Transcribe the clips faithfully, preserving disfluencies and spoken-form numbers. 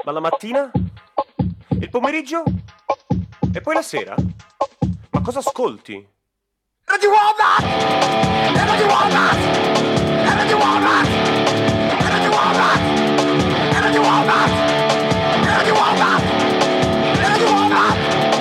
Ma la mattina? Il pomeriggio? E poi la sera? Ma cosa ascolti? Radio Wombat! Radio Wombat! Radio Wombat! Radio Wombat! Radio Wombat! Radio Wombat! Radio Wombat!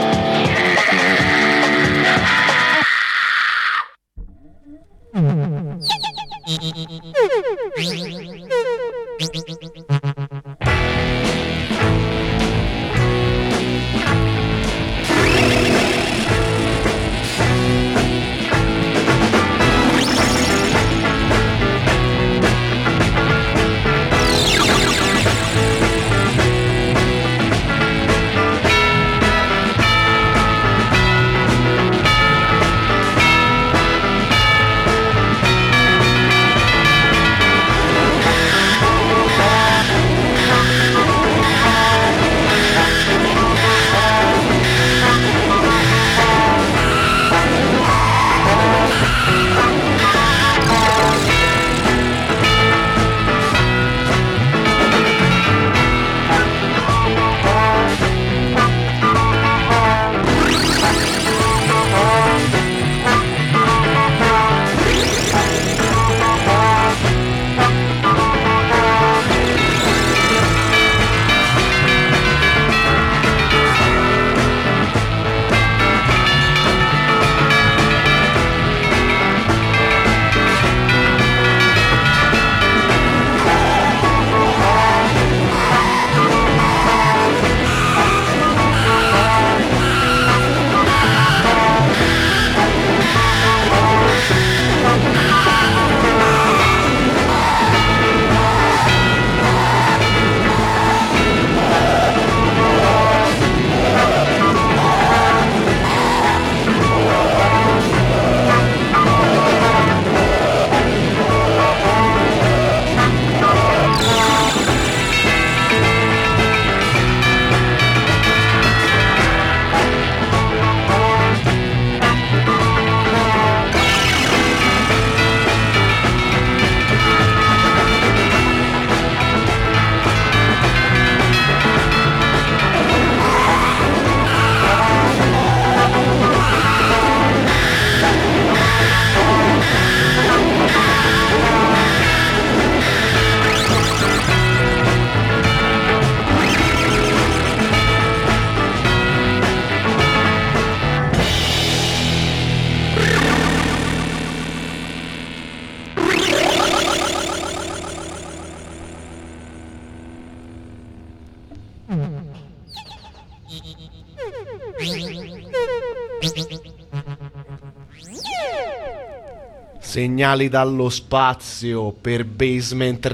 Segnali dallo spazio per Basement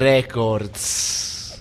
Records.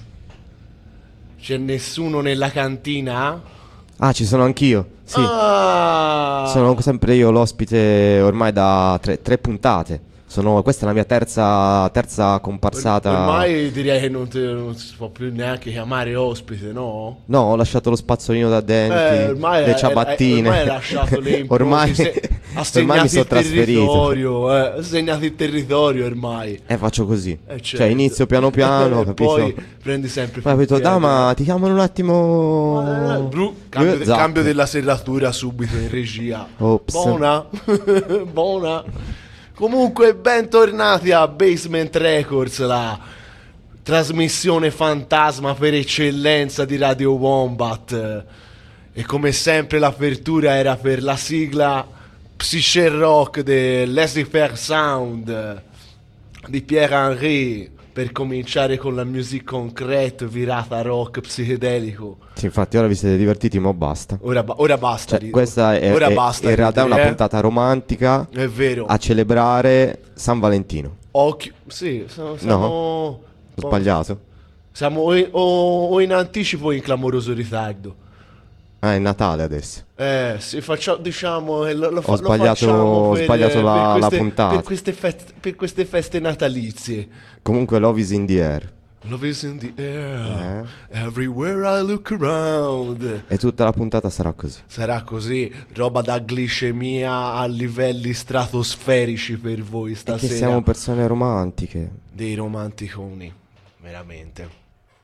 C'è nessuno nella cantina? Ah, ci sono anch'io. Sì. Ah! Sono sempre io l'ospite ormai da tre, tre puntate. Sono, questa è la mia terza, terza comparsata. Or- ormai direi che non, te, non si può più neanche chiamare ospite, no? No, ho lasciato lo spazzolino da denti, eh, ormai le è, ciabattine. È, ormai hai lasciato le impronte. ormai, se, ha ormai mi sono il territorio, trasferito. Eh, ha segnato il territorio ormai. E eh, faccio così. Eh, certo. Cioè inizio piano piano, capito? Poi prendi sempre Poi ho detto, Dama, ti chiamano un attimo. Eh, bru, cambio, esatto. cambio della serratura subito in regia. Ops. Buona. Buona. Comunque, bentornati a Basement Records, la trasmissione fantasma per eccellenza di Radio Wombat. E come sempre l'apertura era per la sigla Psyché Rock del Laissez-faire Sound di Pierre Henry, per cominciare con la music concrete virata rock psichedelico. Sì, infatti ora vi siete divertiti, ma basta. Ora, ba- ora basta. Cioè, questa è, ora è, basta in realtà è una eh? puntata romantica. È vero. A celebrare San Valentino. Occhio. Sì, siamo, siamo... No, ho sbagliato. Siamo o in, o, o in anticipo o in clamoroso ritardo. Ah, è Natale adesso. Eh, sì, facciamo, diciamo, lo, lo, Ho lo sbagliato, per, ho sbagliato per la, queste, la puntata. Per queste, feste, per queste feste natalizie. Comunque Love is in the air. Love is in the air, eh? Everywhere I look around. E tutta la puntata sarà così. Sarà così, roba da glicemia a livelli stratosferici per voi stasera. Perché siamo persone romantiche. Dei romanticoni, veramente.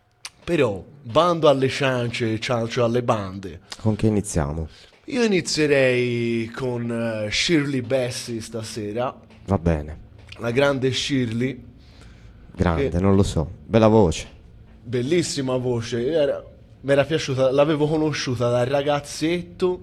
Però, bando alle ciance, ciancio alle bande. Con che iniziamo? Io inizierei con uh, Shirley Bassey stasera. Va bene. La grande Shirley. Grande, Che- non lo so. Bella voce. Bellissima voce. Era- mi era piaciuta, l'avevo conosciuta da ragazzetto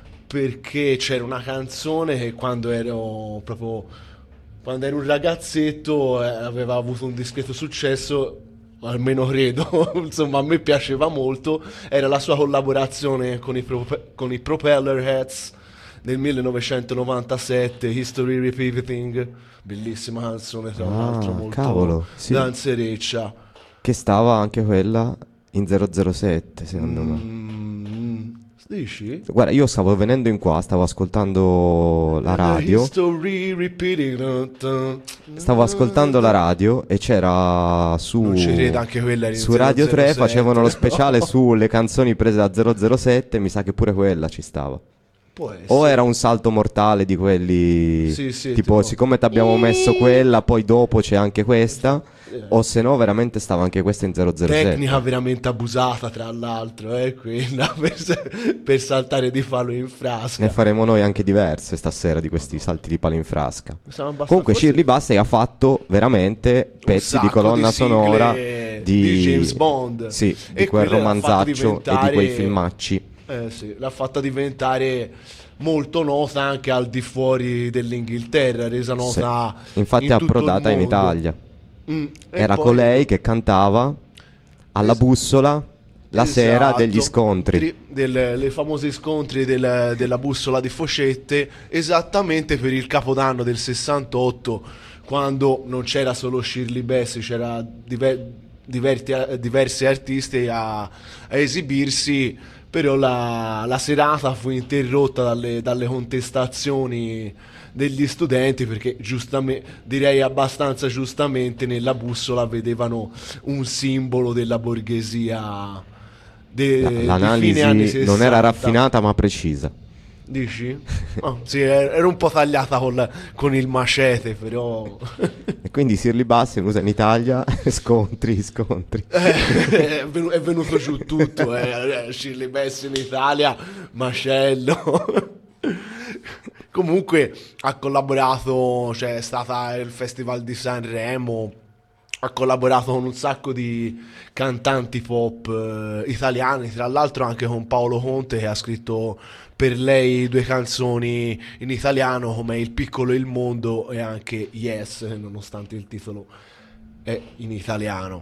perché c'era una canzone che quando ero proprio quando ero un ragazzetto eh, aveva avuto un discreto successo, almeno credo. Insomma, a me piaceva molto. Era la sua collaborazione con i, Prope- con i Propeller Heads nel millenovecentonovantasette, History Repeating. Bellissima canzone, tra Ah, l'altro, molto cavolo, sì. danzereccia. Che stava anche quella in zero zero sette, secondo me. Mm, dici? Guarda, io stavo venendo in qua, stavo ascoltando la radio. History repeating. Stavo ascoltando la radio e c'era su Non ci credo, anche quella era in su Radio zero zero tre sette. facevano lo speciale sulle canzoni prese da zero zero sette, mi sa che pure quella ci stava. Può essere. O era un salto mortale di quelli Sì, sì, tipo, tipo- siccome ti abbiamo messo quella, poi dopo c'è anche questa, o se no veramente stava anche questa in zero zero sette. Tecnica veramente abusata, tra l'altro, eh, quella per, per saltare di palo in frasca. Ne faremo noi anche diverse stasera di questi salti di palo in frasca. Siamo abbastanza- Comunque forse- Shirley Bassey ha fatto veramente un pezzi di sacco colonna di sigle sonora di James Bond. Sì, E di quel quella l'ha fatta romanzaccio e di diventare- quei filmacci. Eh sì, l'ha fatta diventare molto nota anche al di fuori dell'Inghilterra, resa nota Sì. Infatti in è tutto il approdata in mondo. Italia. Mm, e Era poi- colei che cantava alla Es- bussola la sera Esatto. degli scontri. Tri- del- le famose scontri del- della bussola di Focette, esattamente per il Capodanno del sessantotto, quando non c'era solo Shirley Bassey, c'era diver- diverti- diversi artisti a, a esibirsi. Però la, la serata fu interrotta dalle, dalle contestazioni degli studenti, perché giustamente, direi abbastanza giustamente, nella bussola vedevano un simbolo della borghesia de, La- di fine anni L'analisi non era sessanta. raffinata ma precisa. Dici? Ah, sì, era era un po' tagliata col- con il macete, però E quindi Shirley Bassey usa in Italia scontri, scontri. è venu- è venuto giù tutto, eh. Shirley Bassey in Italia, macello. Comunque ha collaborato, cioè è stata il Festival di Sanremo, ha collaborato con un sacco di cantanti pop eh, italiani, tra l'altro anche con Paolo Conte, che ha scritto per lei due canzoni in italiano come Il piccolo e il mondo e anche Yes, nonostante il titolo è in italiano.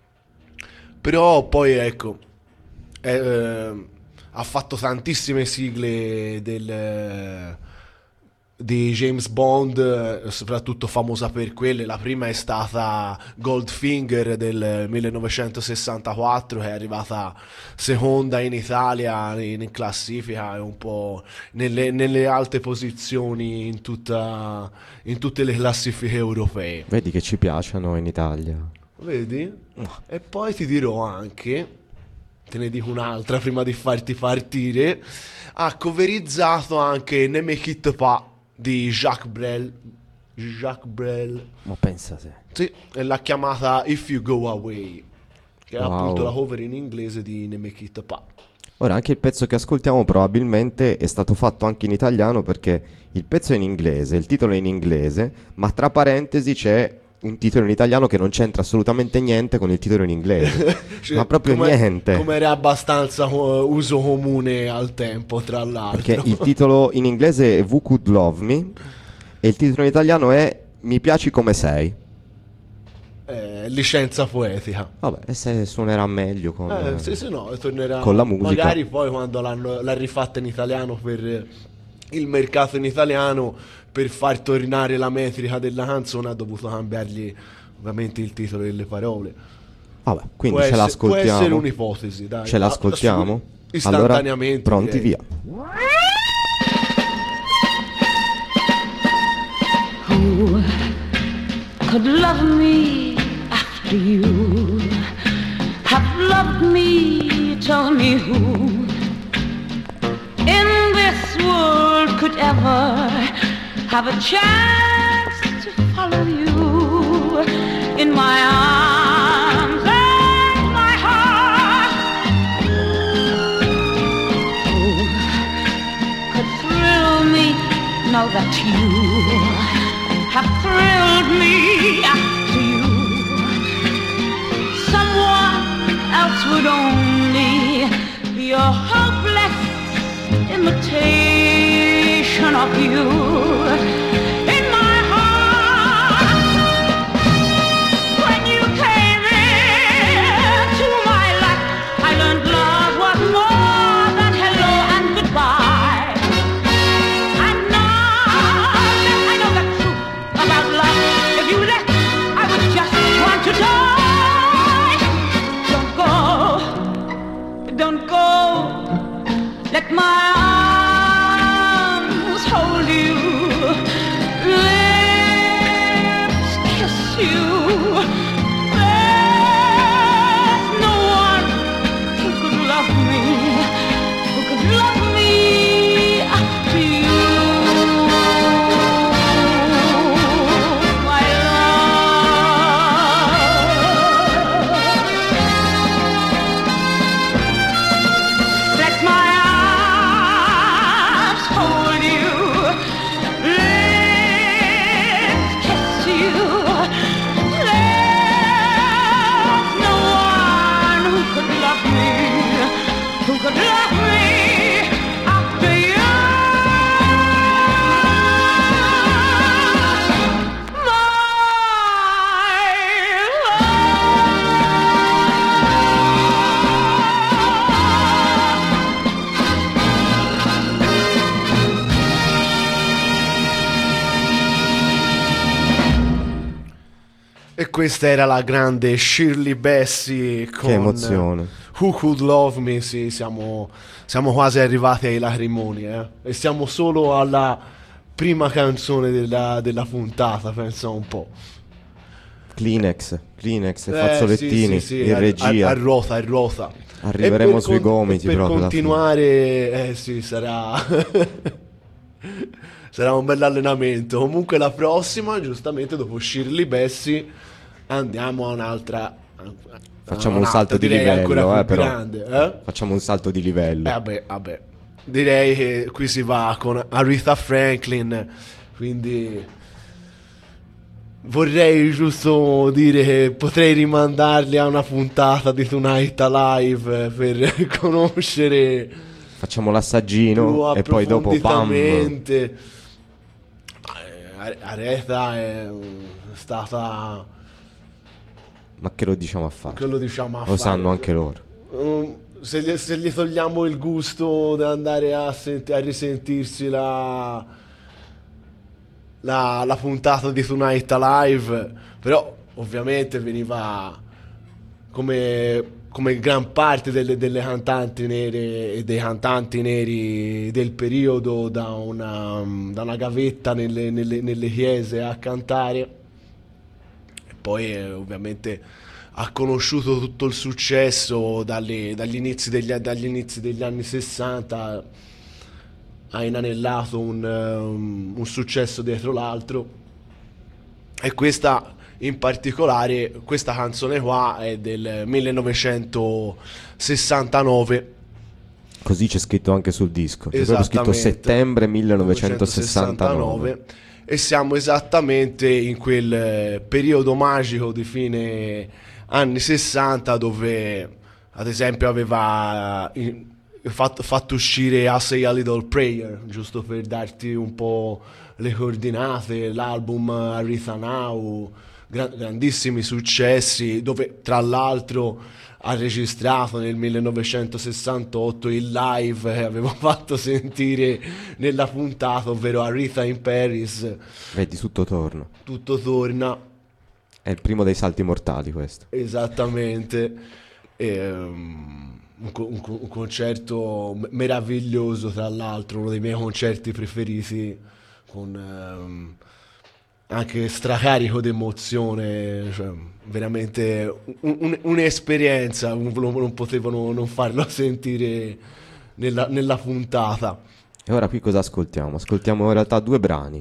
Però poi ecco, eh, eh, ha fatto tantissime sigle del, di James Bond, eh, soprattutto famosa per quelle. La prima è stata Goldfinger del millenovecentosessantaquattro, che è arrivata seconda in Italia in, in classifica e un po' nelle, nelle alte posizioni in, tutta, in tutte le classifiche europee. Vedi che ci piacciono in Italia. Vedi? E poi ti dirò anche, te ne dico un'altra prima di farti partire, ha coverizzato anche Ne me quitte pas di Jacques Brel. Jacques Brel. Ma pensa te. Sì, e l'ha chiamata If You Go Away, che è Wow. appunto la cover in inglese di Ne me quitte pas. Ora, anche il pezzo che ascoltiamo probabilmente è stato fatto anche in italiano, perché il pezzo è in inglese, il titolo è in inglese, ma tra parentesi c'è un titolo in italiano che non c'entra assolutamente niente con il titolo in inglese. Cioè, ma proprio come- niente. Come era abbastanza uh, uso comune al tempo, tra l'altro. Perché il titolo in inglese è Who Could Love Me e il titolo in italiano è Mi piaci come sei. Eh, licenza poetica. Vabbè, e se suonerà meglio con... Eh, sì, sì, no, tornerà con la musica. magari poi quando l'hanno, l'ha rifatta in italiano per il mercato in italiano, per far tornare la metrica della canzone ha dovuto cambiargli ovviamente il titolo e le parole. Vabbè, quindi Può ce essere- l'ascoltiamo. può essere un'ipotesi, dai. Ce l'ascoltiamo? Ah, su- istantaneamente, Allora, pronti, direi. via. Who could love me after you? Have loved me, tell me who in this world could ever have a chance to follow you in my arms and my heart. that you have thrilled me after you. Someone else would only be a hopeless imitation of you. In my heart, when you came into my life, I learned love was more than hello and goodbye. And now that I know the truth about love, if you left, I would just want to die. Don't go, don't go. Let my arms hold you, lips kiss you. There's no one who could love me, who could love me after you, my love. Let my hold you, lips kiss you. There's no one who could love me, who could love me after you. My E questa era la grande Shirley Bassey con Che emozione. Who Could Love Me. Sì, siamo, siamo quasi arrivati ai lacrimoni, eh? E siamo solo alla prima canzone della, della puntata, pensa un po'. Kleenex, Kleenex e Eh, fazzolettini sì, sì, sì, in a- regia. A, a ruota, a ruota. Arriveremo E per sui con- gomiti e per proprio alla fine. continuare, eh sì, sarà sarà un bell'allenamento. Comunque la prossima, giustamente dopo Shirley Bassey, andiamo a un'altra. Facciamo a un un'altra, salto di direi livello, ancora eh, più però. grande, eh? Facciamo un salto di livello. Eh, vabbè, vabbè. Direi che qui si va con Aretha Franklin, quindi vorrei giusto dire che potrei rimandarli a una puntata di Tonight Alive per conoscere Facciamo più l'assaggino e poi dopo pam. approfonditamente. Eh, Aretha è stata, Ma che lo diciamo a fare? che lo diciamo a Lo fare. sanno anche loro. Um, se, gli, se gli togliamo il gusto di andare a, senti- a risentirsi la, la, la puntata di Tonight Alive, però ovviamente veniva come, come gran parte delle, delle cantanti nere e dei cantanti neri del periodo da una, da una gavetta nelle, nelle- nelle chiese a cantare. E poi eh, ovviamente ha conosciuto tutto il successo dalle- dagli, inizi degli, dagli inizi degli anni sessanta, ha inanellato un, um, un successo dietro l'altro, e questa in particolare, questa canzone qua è del millenovecentosessantanove. Così c'è scritto anche sul disco. C'è proprio scritto Esattamente. settembre millenovecentosessantanove. E siamo esattamente in quel eh, periodo magico di fine anni sessanta dove ad esempio aveva eh, in- fatto, fatto uscire I Say a Little Prayer, giusto per darti un po' le coordinate, l'album Aretha Now, gra- grandissimi successi, dove tra l'altro ha registrato nel millenovecentosessantotto il live che avevo fatto sentire nella puntata, ovvero Aretha in Paris. Vedi, tutto torna. Tutto torna, È il primo dei salti mortali questo. esattamente. E, um, un, co- un co- un concerto m- meraviglioso, tra l'altro uno dei miei concerti preferiti, con um, anche stracarico d'emozione, cioè, veramente un- un- un'esperienza, non, non potevano non farlo sentire nella, nella puntata. E ora qui cosa ascoltiamo? Ascoltiamo in realtà due brani.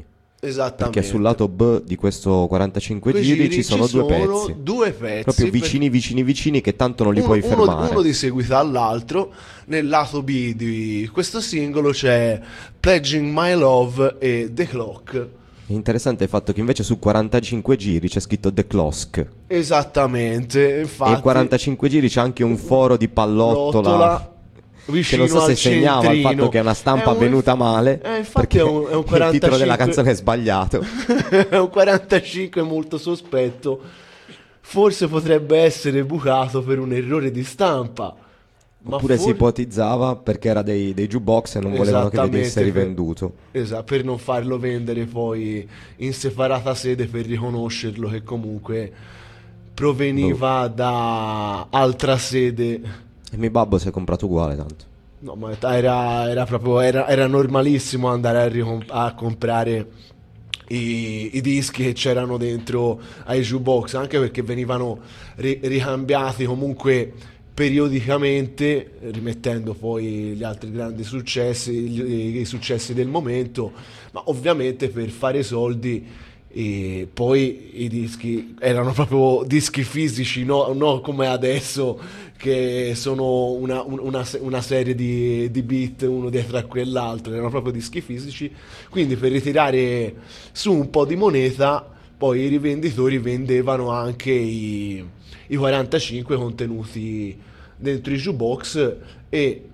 Esattamente. Perché sul lato B di questo quarantacinque Quei giri giri ci sono ci due sono pezzi. due pezzi, Proprio per- vicini, vicini, vicini, che tanto non li uno, puoi uno- fermare. uno di seguito all'altro. Nel lato B di questo singolo c'è Pledging My Love e The Clock. È interessante il fatto che invece su quarantacinque giri c'è scritto The Clock. Esattamente, infatti. E in quarantacinque giri c'è anche un foro di pallottola. Lottola, Che vicino non so se al segnava il centrino. fatto che è una stampa È un- venuta male. Eh, infatti perché è un, è un il titolo della quarantacinque canzone è sbagliato. è un quarantacinque molto sospetto. Forse potrebbe essere bucato per un errore di stampa. Ma Oppure si for- ipotizzava perché era dei, dei jukebox e non volevano che venisse Esattamente, per- rivenduto. Esatto, per non farlo vendere poi in separata sede, per riconoscerlo che comunque proveniva da altra sede. E mio babbo si è comprato uguale tanto. No, ma era, era proprio era, era normalissimo andare a, ricom- a comprare i, i dischi che c'erano dentro ai jukebox, anche perché venivano ri- ricambiati comunque periodicamente, rimettendo poi gli altri grandi successi, gli- i successi del momento, ma ovviamente per fare soldi. E poi i dischi erano proprio dischi fisici, no, no come adesso che sono una, un- una se- una serie di, di beat uno dietro a quell'altro, erano proprio dischi fisici. Quindi per ritirare su un po' di moneta, poi i rivenditori vendevano anche i, i quarantacinque contenuti dentro i jukebox e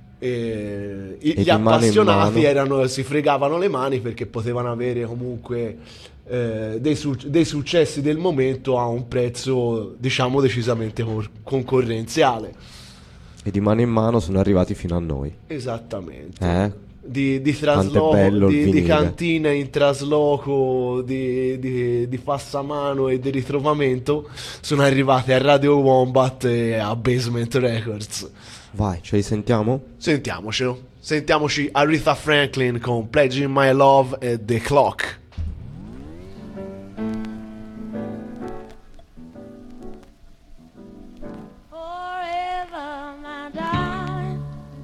eh, i- E gli di mano in appassionati mano. erano, si fregavano le mani perché potevano avere comunque eh, dei, su- dei successi del momento a un prezzo diciamo decisamente cor- concorrenziale. E di mano in mano sono arrivati fino a noi. Esattamente. Eh? Di, di Quanto è trasloco, bello il di, di vinile. cantina in trasloco, di, di, di passamano e di ritrovamento sono arrivati a Radio Wombat e a Basement Records. Vai, ce li sentiamo? Sentiamocelo. Sentiamoci Aretha Franklin con Pledging My Love e The Clock. Forever, my darling,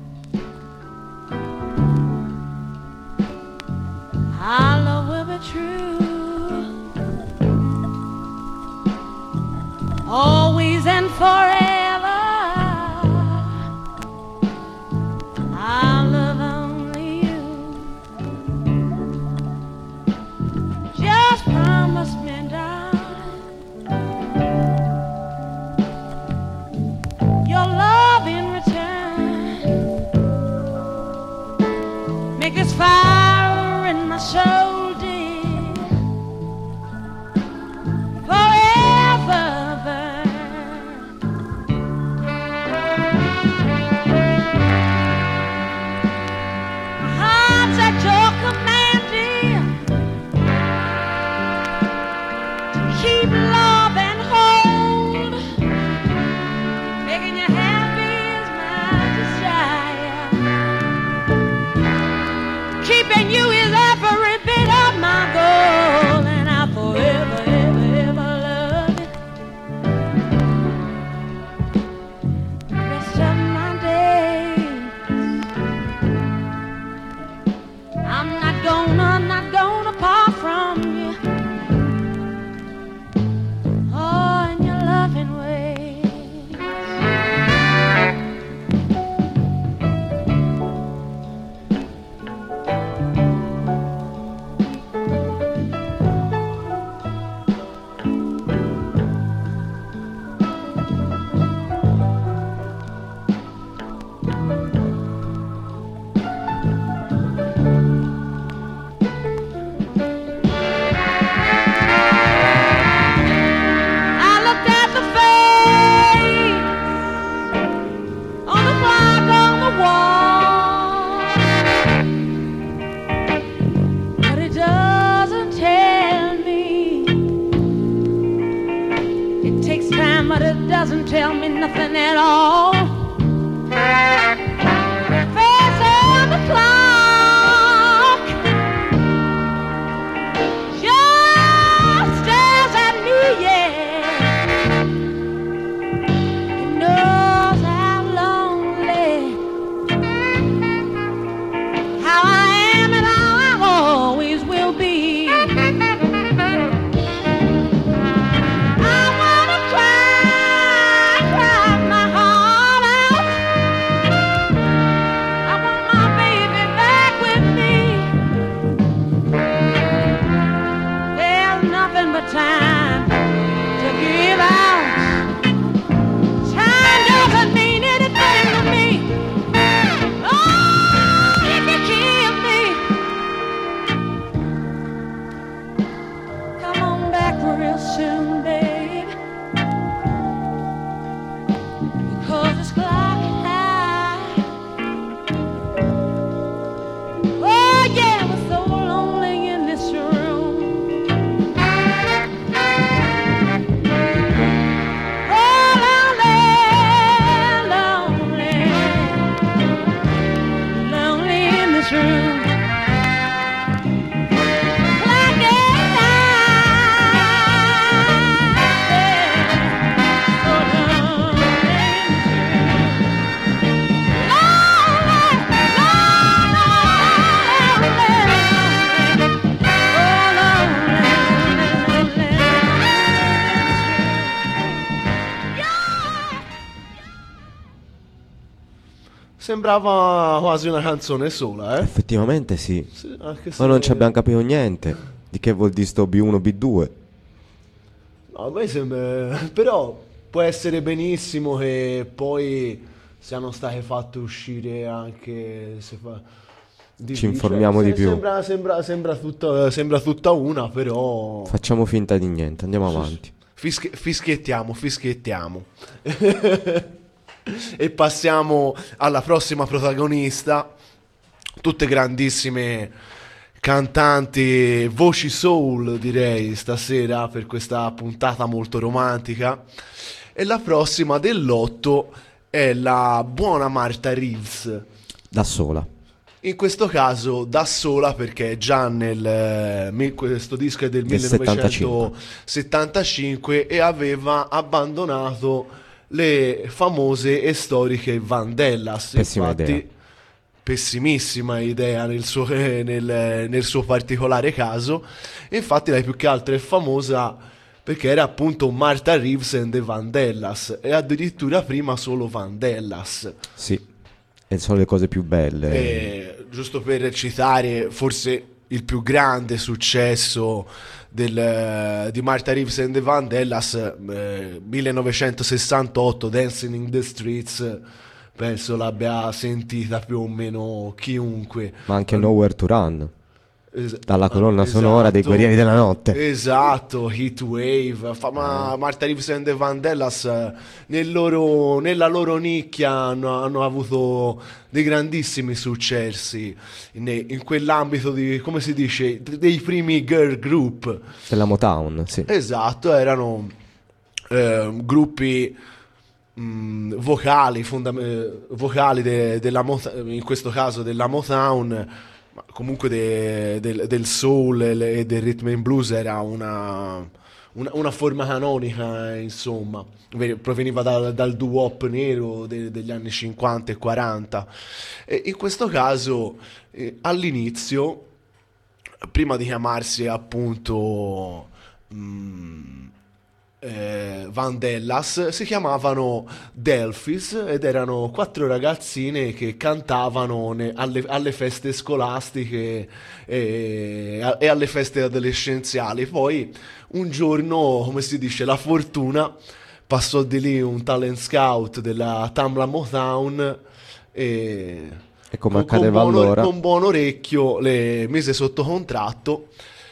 our love will be true, always and forever. I love only you. Just promise me, darling, your love in return. Make this fire in my soul, dear, forever burn. My heart's at your command, dear, to keep love and hold. Making you happy is my desire. Keeping you is every bit of my goal, and I'll forever, ever, ever love you. The rest of my days, I'm not gonna, not gonna part from you. Oh, in your loving ways. I looked at the face on the clock on the wall, but it doesn't tell me. It takes time, but it doesn't tell me nothing at all. Face on the clock just stares at me, yeah. It knows I'm lonely, how I am and how I always will be. Sembrava quasi una canzone sola, eh? Effettivamente sì. Sì, anche Ma se- non ci abbiamo capito niente. Di che vuol dire sto B uno B due? No, a me sembra... Però può essere benissimo che poi siano state fatte uscire anche... Se fa... di- Ci informiamo cioè, di più. Sembra, sembra, sembra, tutta, sembra tutta una, però... Facciamo finta di niente, andiamo avanti. Fischi- fischiettiamo, fischiettiamo. E passiamo alla prossima protagonista. Tutte grandissime cantanti, voci soul direi stasera per questa puntata molto romantica. E la prossima dell'otto è la buona Martha Reeves. Da sola. In questo caso da sola perché già nel eh, mi- questo disco è del, Del millenovecentosettantacinque e aveva abbandonato le famose e storiche Vandellas. Pessima Infatti, idea. pessimissima idea nel suo, eh, nel- nel suo particolare caso. E infatti lei più che altro è famosa perché era appunto Martha Reeves and the Vandellas e addirittura prima solo Vandellas. Sì. E sono le cose più belle. Eh, giusto per citare forse il più grande successo del, di Martha Reeves and the Vandellas, eh, millenovecentosessantotto, Dancing in the Streets, penso l'abbia sentita più o meno chiunque. Ma anche Nowhere to Run. Es- Dalla colonna esatto. sonora dei Guerrieri della Notte. Esatto, Heatwave. Fa- ma Martha Reeves and the Vandellas eh, nel loro- nella loro nicchia hanno, hanno avuto dei grandissimi successi in, in quell'ambito di, come si dice, dei primi girl group. Della Motown, sì. Esatto, erano eh, gruppi mh, vocali, fondam- eh, vocali de- della Mota- in questo caso della Motown, ma comunque de- del, del soul e le- e del rhythm and blues era una, una, una forma canonica, insomma. Ve- proveniva dal, dal doo-wop nero de- degli anni cinquanta e quaranta. E in questo caso, eh, all'inizio, prima di chiamarsi appunto mm, eh, Vandellas, si chiamavano Delphis ed erano quattro ragazzine che cantavano ne- alle, alle feste scolastiche e, a- e alle feste adolescenziali. Poi un giorno, come si dice, la fortuna passò di lì un talent scout della Tamla Motown e E come con- accadeva con buon, allora. con buon orecchio le mise sotto contratto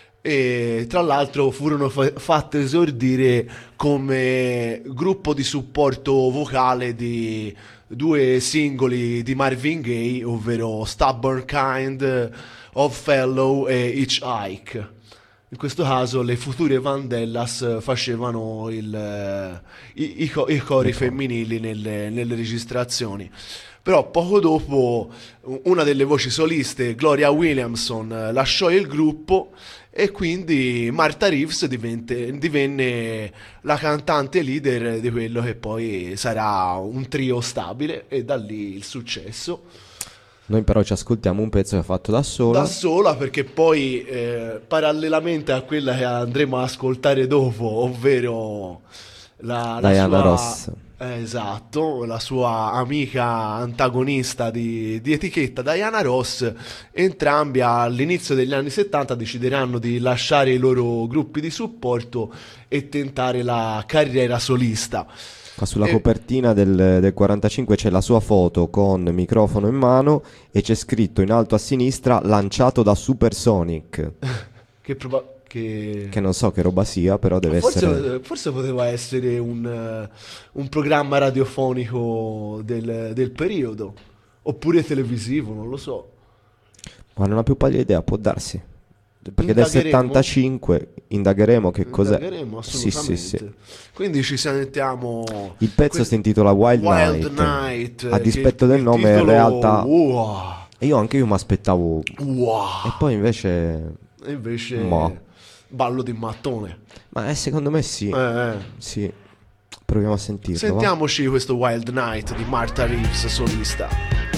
e tra l'altro furono fa- fatte esordire come gruppo di supporto vocale di due singoli di Marvin Gaye, ovvero Stubborn Kind, Oddfellow e Hitchhike. In questo caso le future Vandellas facevano il, eh, i, i co- i cori femminili nelle, nelle registrazioni. Però poco dopo una delle voci soliste, Gloria Williamson, eh, lasciò il gruppo e quindi Martha Reeves divente- divenne la cantante leader di quello che poi sarà un trio stabile e da lì il successo. Noi però ci ascoltiamo un pezzo che ha fatto da sola. Da sola perché poi eh, parallelamente a quella che andremo a ascoltare dopo, ovvero la, la Diana sua, Ross. eh, esatto, la sua amica antagonista di, di etichetta Diana Ross, entrambi all'inizio degli anni settanta decideranno di lasciare i loro gruppi di supporto e tentare la carriera solista. Qua sulla E- copertina del, del quarantacinque c'è la sua foto con microfono in mano e c'è scritto in alto a sinistra lanciato da Supersonic, Che proba- che... che non so che roba sia, però deve Forse, essere... forse poteva essere un, eh, un programma radiofonico del, del periodo, oppure televisivo, non lo so. Ma non ho più pallida idea, può darsi. Perché del Indagheremo. settantacinque indagheremo che cos'è. Indagheremo, Sì, assolutamente. sì, sì. Quindi ci sentiamo... Il pezzo questo- si intitola Wild, Wild Night. Night, A che dispetto il del nome, in titolo- realtà... Wow, E io anche io mi aspettavo... wow. E poi invece... E invece Ma. ballo di mattone. Ma eh, secondo me sì. Eh, eh. Sì. Proviamo a sentirlo. va? Sentiamoci questo Wild Night di Martha Reeves solista.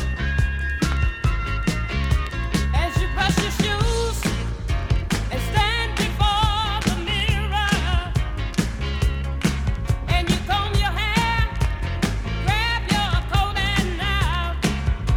As you brush your shoes and stand before the mirror, and you comb your hair, grab your coat and now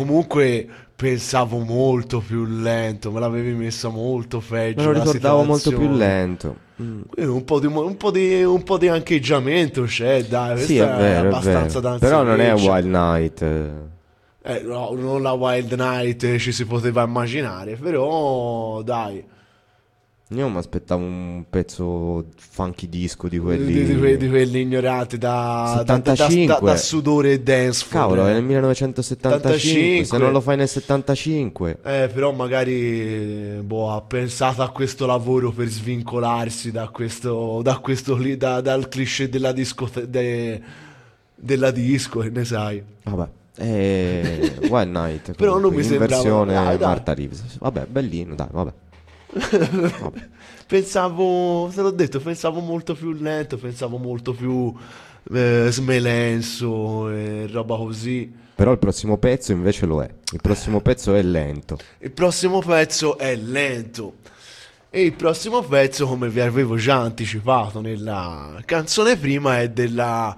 comunque pensavo molto più lento, me l'avevi messa molto peggio. Me lo la ricordavo molto più situazione. lento. Mm. Quindi Un po' di, un po' di, un po' di ancheggiamento c'è, dai, Sì, questa è vero, è abbastanza vero. da Però non è anzianiccia. Wild Night. eh. Eh, no, non la Wild Night ci si poteva immaginare, però dai, Io mi aspettavo un pezzo funky disco di di, quelli. di que- di quelli ignorati da, da, da- da- settantacinque. da sudore e dance floor. Cavolo, è eh. nel millenovecentosettantacinque. Se settantacinque. non lo fai nel settantacinque. Eh, però magari boh, ha pensato a questo lavoro per svincolarsi da questo, da questo lì, da- dal cliché della disco, de- della disco, che ne sai. Vabbè. Eh, Wild Night. Però non comunque, mi in sembrava- versione dai, dai. Martha Reeves. Vabbè, bellino, dai, vabbè. Vabbè. Pensavo, te l'ho detto, pensavo molto più lento, pensavo molto più eh, smelenso e roba così. Però il prossimo pezzo invece lo è. Il prossimo pezzo è lento. Il prossimo pezzo è lento. E il prossimo pezzo, come vi avevo già anticipato nella canzone prima, è della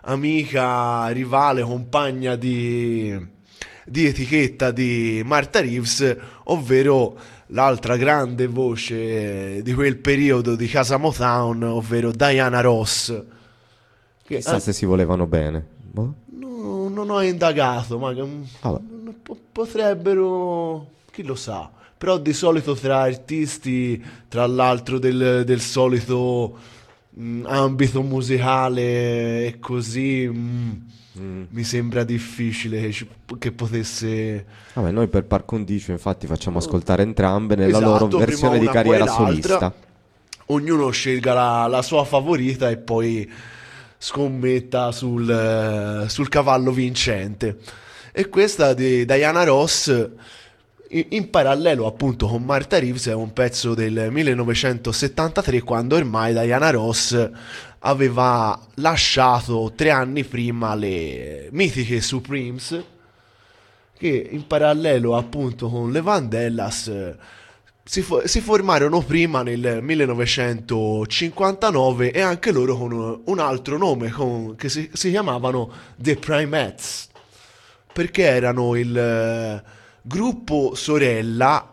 amica, rivale, compagna di, di etichetta di Martha Reeves, ovvero l'altra grande voce di quel periodo di casa Motown, ovvero Diana Ross. Che, Chissà eh, se si volevano bene. Boh. no, non ho indagato, ma mm, Vabbè. po- potrebbero, chi lo sa. Però di solito tra artisti, tra l'altro del, del solito mh, ambito musicale e così, mh, mi sembra difficile che, ci- che potesse... Vabbè, noi per par condicio infatti facciamo ascoltare entrambe nella Esatto, loro prima versione di una, poi carriera l'altra. solista. Ognuno scelga la, la sua favorita e poi scommetta sul, eh, sul cavallo vincente. E questa di Diana Ross, in, in parallelo appunto con Martha Reeves, è un pezzo del millenovecentosettantatré, quando ormai Diana Ross aveva lasciato tre anni prima le mitiche Supremes, che in parallelo appunto con le Vandellas eh, si, fo- si formarono prima nel millenovecentocinquantanove, e anche loro con un- un altro nome, con- che si, si chiamavano The Primettes, perché erano il eh, gruppo sorella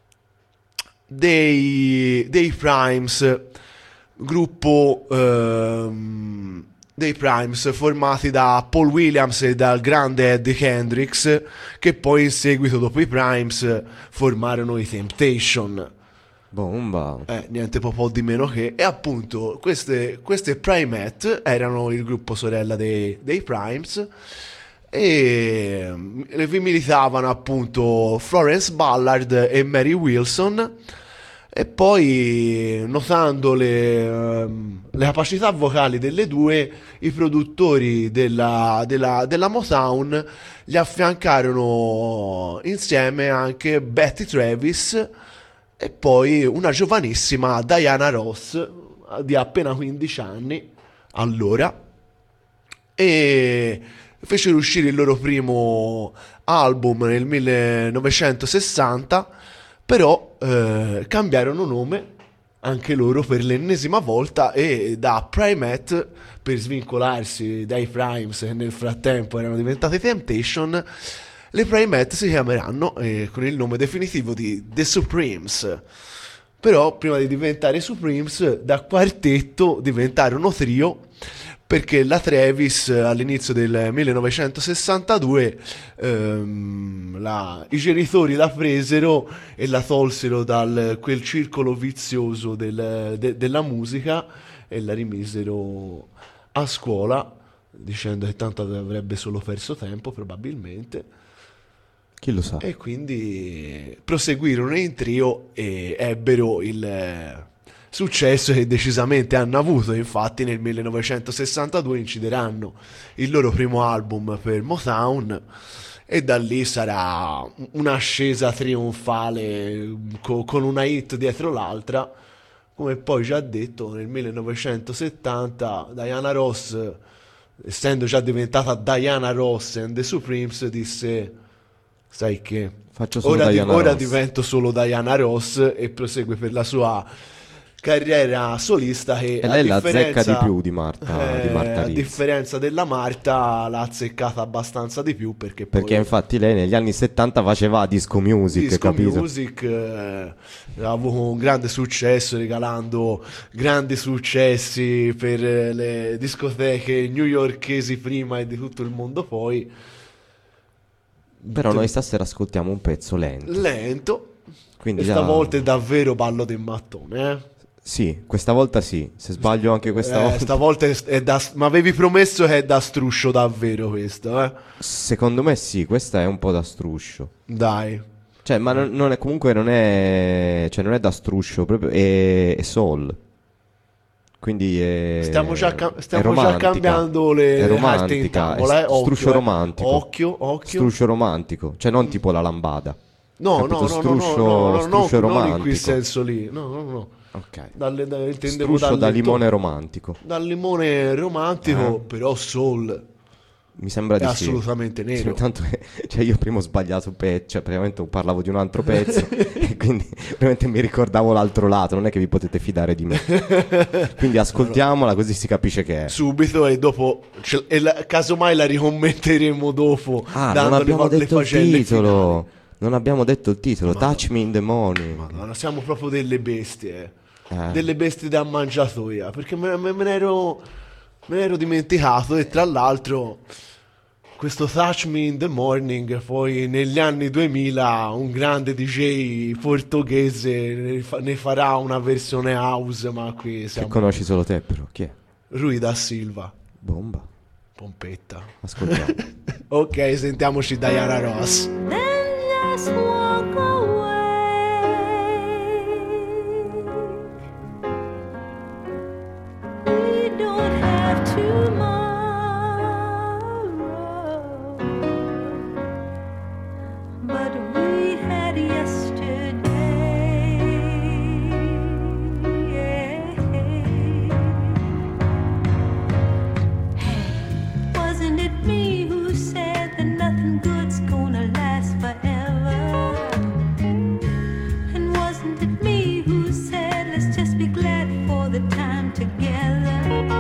dei, dei Primes, gruppo ehm, dei Primes formati da Paul Williams e dal grande Eddie Kendricks, che poi in seguito, dopo i Primes, formarono i Temptation. Bomba. Eh, niente po' po' di meno che. E appunto queste, queste Primette erano il gruppo sorella dei, dei Primes, e mm, vi militavano appunto Florence Ballard e Mary Wilson. E poi, notando le, ehm, le capacità vocali delle due, i produttori della, della, della Motown gli affiancarono insieme anche Betty Travis e poi una giovanissima Diana Ross di appena quindici anni allora, e fecero uscire il loro primo album nel millenovecentosessanta. Però eh, cambiarono nome anche loro per l'ennesima volta, e da Primette, per svincolarsi dai Primes che nel frattempo erano diventati Temptation, le Primette si chiameranno eh, con il nome definitivo di The Supremes. Però prima di diventare Supremes, da quartetto diventarono trio, perché la Travis all'inizio del millenovecentosessantadue ehm, la- i genitori la presero e la tolsero da quel circolo vizioso del- de- della musica e la rimisero a scuola, dicendo che tanto avrebbe solo perso tempo probabilmente. Chi lo sa? E quindi proseguirono in trio e ebbero il eh, successo che decisamente hanno avuto. Infatti nel millenovecentosessantadue incideranno il loro primo album per Motown, e da lì sarà un'ascesa trionfale co- con una hit dietro l'altra. Come poi già detto, nel millenovecentosettanta Diana Ross, essendo già diventata Diana Ross and the Supremes, disse: sai che Faccio solo ora, di- Diana ora Ross." divento solo Diana Ross, e prosegue per la sua carriera solista che E a lei la differenza- azzecca di più di Marta, di eh, Marta a Rizzi. differenza della Marta l'ha azzeccata abbastanza di più perché poi Perché infatti lei negli anni settanta faceva disco music, Disco capito? Music eh, ha avuto un grande successo regalando grandi successi per eh, le discoteche newyorkesi prima e di tutto il mondo poi. Però noi stasera ascoltiamo un pezzo lento. Lento. Quindi E già- stavolta è davvero ballo del mattone, eh? Sì, questa volta sì. Se sbaglio anche questa Eh, volta. stavolta è, è da... Ma avevi promesso che è da struscio davvero questo, eh? Secondo me sì, questa è un po' da struscio. Dai. Cioè, ma non, non è, comunque non è, cioè non è da struscio, proprio è, è soul. Quindi è, Stiamo già, cam- è stiamo già romantica. cambiando le È carte in romantica, tavola, è eh? Occhio, struscio eh. romantico. Occhio, occhio. Struscio romantico, cioè non tipo la lambada. No, Capito? no, no, Struscio- no, no, no, no, struscio no, non in romantico. quel senso lì. No, no, no. Ok. Dalle, da, intendevo Struscio dal da letto- limone romantico. Dal limone romantico, Eh. però soul. Mi sembra È di sì. assolutamente Sì, nero. intanto, cioè io prima ho sbagliato un pezzo, cioè praticamente parlavo di un altro pezzo e quindi veramente mi ricordavo l'altro lato, non è che vi potete fidare di me. Quindi ascoltiamola così si capisce che è. Subito e dopo, ce- e la- casomai la ricommenteremo dopo. Ah, non dando le abbiamo va- le detto il pagelle titolo. Non abbiamo detto il titolo. Madonna. Touch Me in the Morning. finali. Madonna, siamo proprio delle bestie. Eh. Delle bestie da mangiatoia. Perché me, me- me ne ero, me ne ero dimenticato e tra l'altro... Questo Touch Me in the Morning, poi negli anni duemila un grande D J portoghese ne, fa- ne farà una versione house, ma qui Che siamo conosci solo te però. Chi è? Rui da Silva, Bomba. pompetta. Ascoltiamo. Ok, sentiamoci Diana Ross. Then just walk away. We don't have tomorrow, but we had yesterday. Wasn't it me who said that nothing good's gonna last forever? And wasn't it me who said let's just be glad for the time together?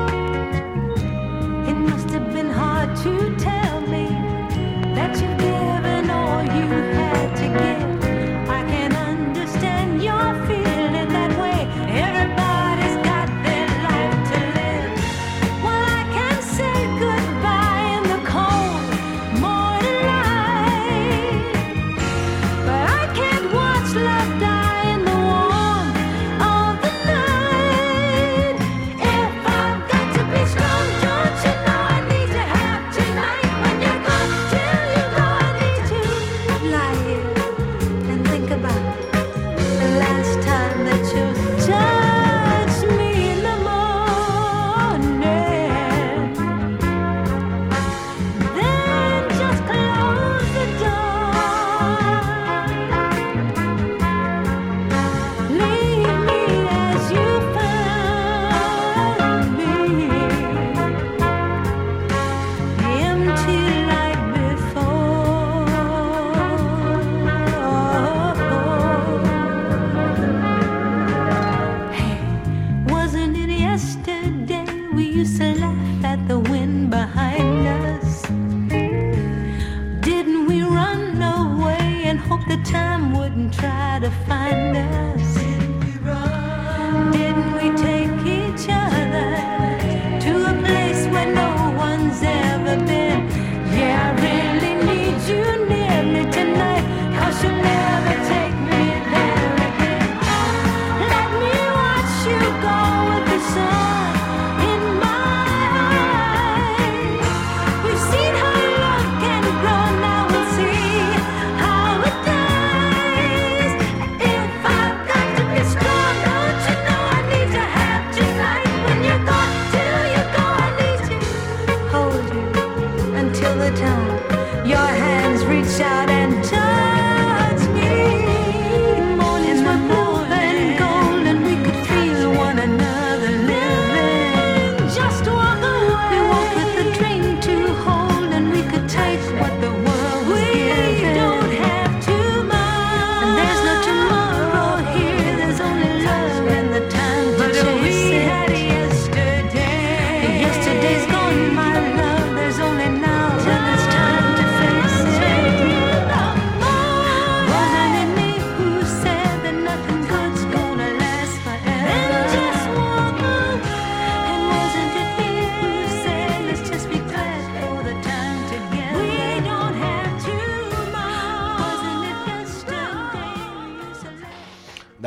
It must have been hard to tell me that you've given all you had to give. I can understand your feeling that way. Everybody's got their life to live. Well, I can say goodbye in the cold morning light, but I can't watch love die in the warmth of the night. If I've got to be strong, don't you know I need to have tonight? When you're gone, till you go, I need to lie here and think about the last time that you touched me in the morning. Then just close the door. Leave me as you found me, empty like before. Hey, wasn't it yesterday we used to laugh at the wind behind us? Didn't we run away and hope the time wouldn't try to find us? Didn't we take each other to a place where no one's ever been? Yeah, I really need you near me tonight, 'cause you'll never take me there again. Let me watch you go with the sun in my eyes. We've seen how love can grow, now we'll see how it dies. If I've got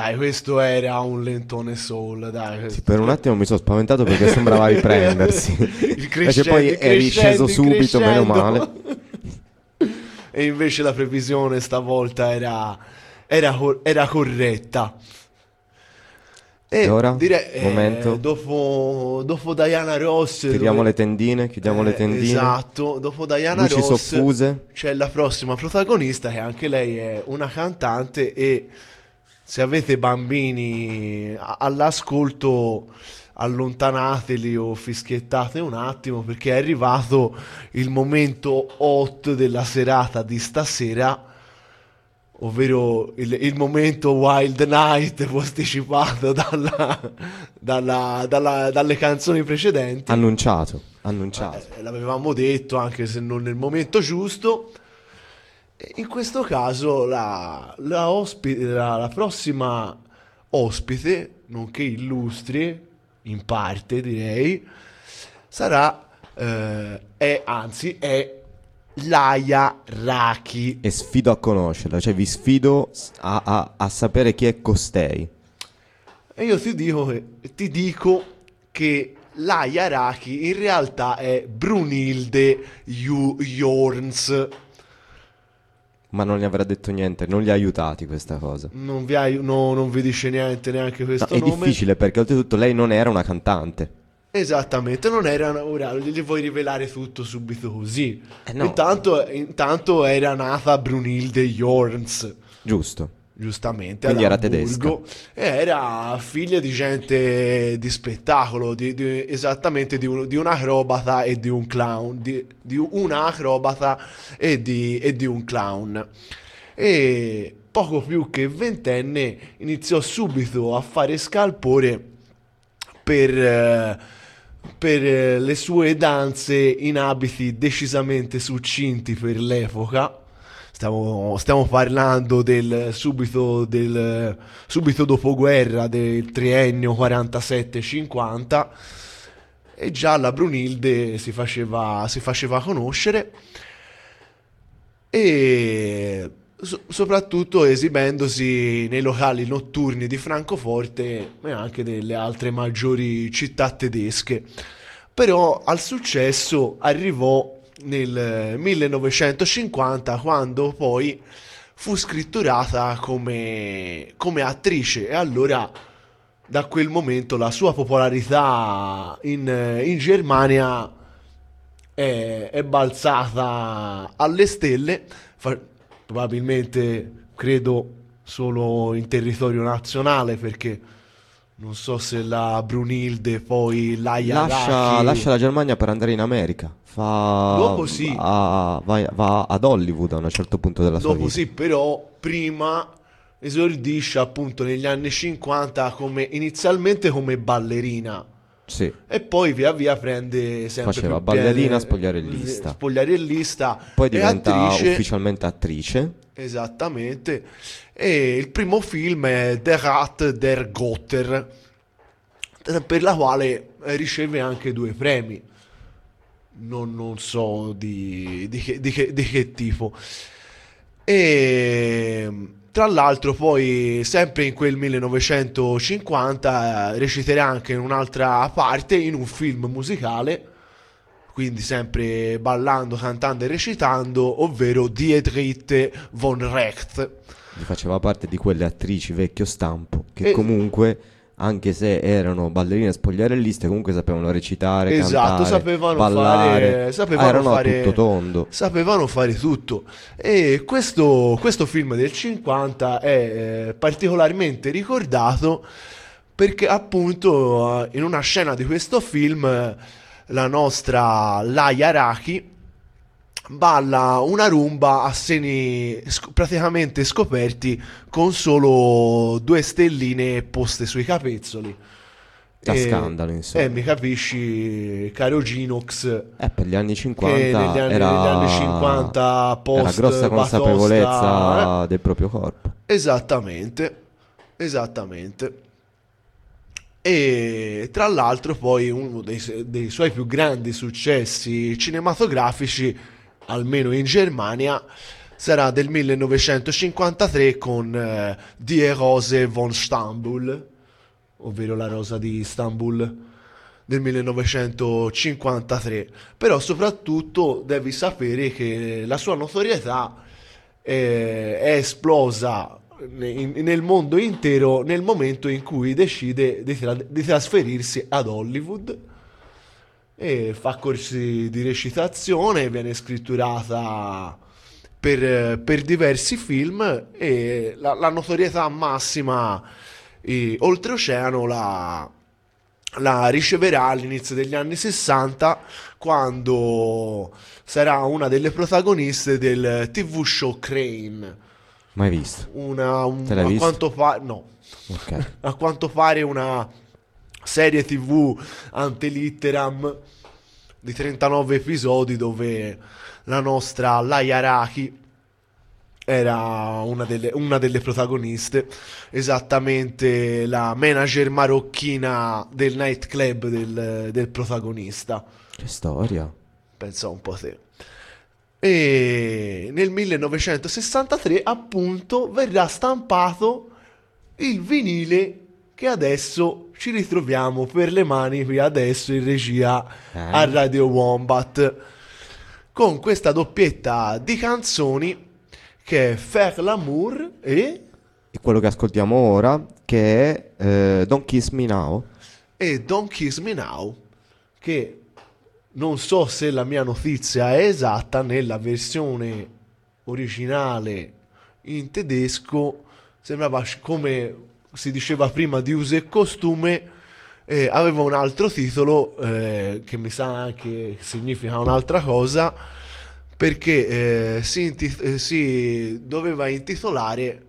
dai, questo era un lentone soul, dai. Sì, per un attimo mi sono spaventato perché sembrava riprendersi. Il Invece crescendo, poi il è risceso crescendo, il subito, meno crescendo. male. E invece la previsione stavolta era, era, cor- era corretta. E ora? direi, eh, Momento. dopo, dopo Diana Ross, Chiudiamo dove- le tendine, chiudiamo le eh, tendine. Esatto, dopo Diana Luci Ross soffuse. c'è la prossima protagonista, che anche lei è una cantante, e se avete bambini a- all'ascolto, allontanateli o fischiettate un attimo, perché è arrivato il momento hot della serata di stasera, ovvero il, il momento Wild Night posticipato dalla, dalla- dalla- dalle canzoni precedenti. Annunciato, annunciato. Eh, l'avevamo detto, anche se non nel momento giusto. E in questo caso la, la, ospi- la- la prossima ospite, nonché illustri, in parte direi, sarà, eh, è, anzi, è Laia Raki. E sfido a conoscerla, cioè vi sfido a, a- a sapere chi è costei. E io ti dico che, ti dico che Laia Raki in realtà è Brunilde Ju- Jorns. Ma non gli avrà detto niente, non li ha aiutati questa cosa. Non vi, hai- no, non vi dice niente neanche No, questo è nome. difficile perché oltretutto lei non era una cantante. Esattamente, non era una- ora gli vuoi rivelare tutto subito così. Eh no. Intanto, intanto era nata Brunilde Jorns, Giusto. giustamente, Quindi ad era Amburgo, e era figlia di gente di spettacolo, di- di- esattamente di un, di un acrobata e di un clown, di, di una acrobata e di, e di un clown. E poco più che ventenne iniziò subito a fare scalpore per, eh, per eh, le sue danze in abiti decisamente succinti per l'epoca. Stiamo, stiamo parlando del subito, del subito dopoguerra, del triennio quarantasette cinquanta, e già la Brunilde si faceva, si faceva conoscere, e so- soprattutto esibendosi nei locali notturni di Francoforte e anche delle altre maggiori città tedesche. Però al successo arrivò nel millenovecentocinquanta, quando poi fu scritturata come, come attrice, e allora da quel momento la sua popolarità in, in Germania è, è balzata alle stelle, fa- probabilmente credo solo in territorio nazionale, perché non so se la Brunilde poi Laia Lascia, Raki- lascia la Germania per andare in America. Fa, Dopo sì. va, va- va ad Hollywood a un certo punto della sua Dopo vita. sì, però prima esordisce appunto negli anni cinquanta come, inizialmente come ballerina, Sì. e poi via via prende sempre Faceva più ballerina, piede- spogliarellista. spogliarellista Poi e diventa attrice. ufficialmente attrice. Esattamente. E il primo film è Der Rat der Götter, per la quale riceve anche due premi. Non, non so di, di che, di che- di che tipo. E tra l'altro poi sempre in quel millenovecentocinquanta eh, reciterà anche in un'altra parte in un film musicale, quindi sempre ballando, cantando e recitando, ovvero Die Dritte von Recht. Faceva parte di quelle attrici vecchio stampo che E- comunque, anche se erano ballerine spogliarelliste, comunque sapevano recitare, Esatto, cantare, sapevano ballare. fare, sapevano Ah, erano fare a tutto tondo. sapevano fare tutto. E questo, questo film del cinquanta è eh, particolarmente ricordato perché appunto eh, in una scena di questo film eh, la nostra Laia Raki balla una rumba a seni sc- praticamente scoperti, con solo due stelline poste sui capezzoli. Da E- scandalo, insomma. E mi capisci, caro Ginox, Eh, per gli anni cinquanta che negli anni, era, negli anni cinquanta post era grossa Batosta, consapevolezza del proprio corpo. eh, esattamente, esattamente. E tra l'altro poi uno dei, dei suoi più grandi successi cinematografici, almeno in Germania, sarà del millenovecentocinquantatré con eh, Die Rose von Stambul, ovvero la rosa di Istanbul, del millenovecentocinquantatré. Però soprattutto devi sapere che la sua notorietà eh, è esplosa in- nel mondo intero nel momento in cui decide di, tra- di trasferirsi ad Hollywood e fa corsi di recitazione, viene scritturata per, per diversi film e la, la notorietà massima eh, oltreoceano la, la riceverà all'inizio degli anni sessanta, quando sarà una delle protagoniste del T V show Crane. Mai visto. Una, un- Te l'hai a visto? quanto pare no, Ok. a quanto pare una serie tv ante litteram di trentanove episodi, dove la nostra Laia Araki era una delle, una delle protagoniste, esattamente la manager marocchina del nightclub del, del protagonista. Che storia. Pensa un po' te. E nel millenovecentosessantatré appunto verrà stampato il vinile che adesso ci ritroviamo per le mani qui adesso in regia Eh. a Radio Wombat, con questa doppietta di canzoni che è Faire l'amour e, E quello che ascoltiamo ora, che è eh, Don't Kiss Me Now. e Don't Kiss Me Now, che non so se la mia notizia è esatta, nella versione originale in tedesco sembrava, come si diceva prima, di uso e costume, eh, aveva un altro titolo eh, che mi sa anche significa un'altra cosa, perché eh, si, inti- eh, si doveva intitolare.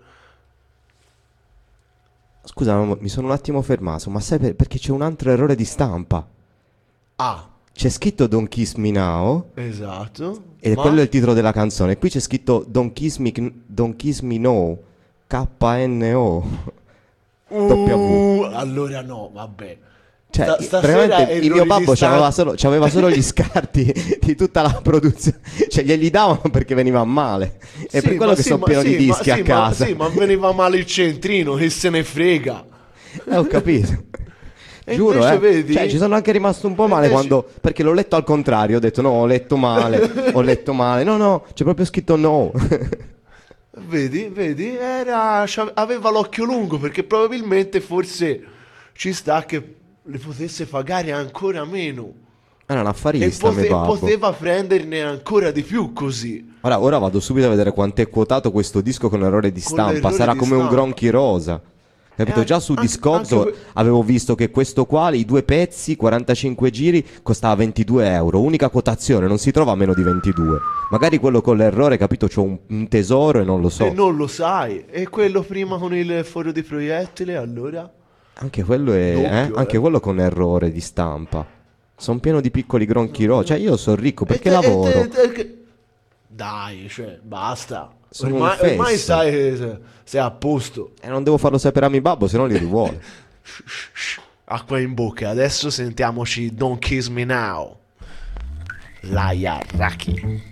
Scusa, ma mi sono un attimo fermato, ma sai per- perché c'è un altro errore di stampa? Ah, C'è scritto Don't Kiss Me Now, esatto, e ma- quello è il titolo della canzone. Qui c'è scritto Don't Kiss Me, Don't Kiss Me No, K N O. W. Uh, allora no, vabbè. Cioè, Sta- stasera veramente errori il mio di babbo stampa. c'aveva solo, c'aveva solo gli scarti di tutta la produzione, cioè glieli davano perché veniva male. È Sì, per quello ma che sì, sono ma pieno sì, di ma dischi sì, a ma- casa. sì, ma veniva male il centrino, che se ne frega. Eh, ho capito. E Giuro, invece eh. vedi- Cioè, ci sono anche rimasto un po' male invece- quando, perché l'ho letto al contrario, ho detto no, ho letto male, ho letto male. No, no, c'è proprio scritto no. Vedi, vedi, era, c'ave- aveva l'occhio lungo, perché probabilmente forse ci sta che le potesse pagare ancora meno Era un e affarista, pote- mio babbo. poteva prenderne ancora di più così. Ora, ora vado subito a vedere quanto è quotato questo disco con errore di Con stampa. l'errore Sarà di come un stampa. gronchi rosa. Capito? Eh, Già su anche- Discogs anche que- avevo visto che questo qua, i due pezzi, quarantacinque giri, costava ventidue euro. Unica quotazione, non si trova a meno di ventidue. Magari quello con l'errore, capito, c'ho un, un tesoro e non lo so. E non lo sai. E quello prima con il foro di proiettile, allora? Anche quello è, Doppio, eh? Anche eh. quello con errore di stampa. Sono pieno di piccoli gronchi rosa. Cioè, io sono ricco perché E te- e lavoro. te- te- che- Dai, cioè, basta. Sono un ormai, ormai fesso. sai che sei a posto. E non devo farlo sapere a mio babbo, se no li rivuole. Acqua in bocca. Adesso sentiamoci Don't Kiss Me Now. Laia Raki.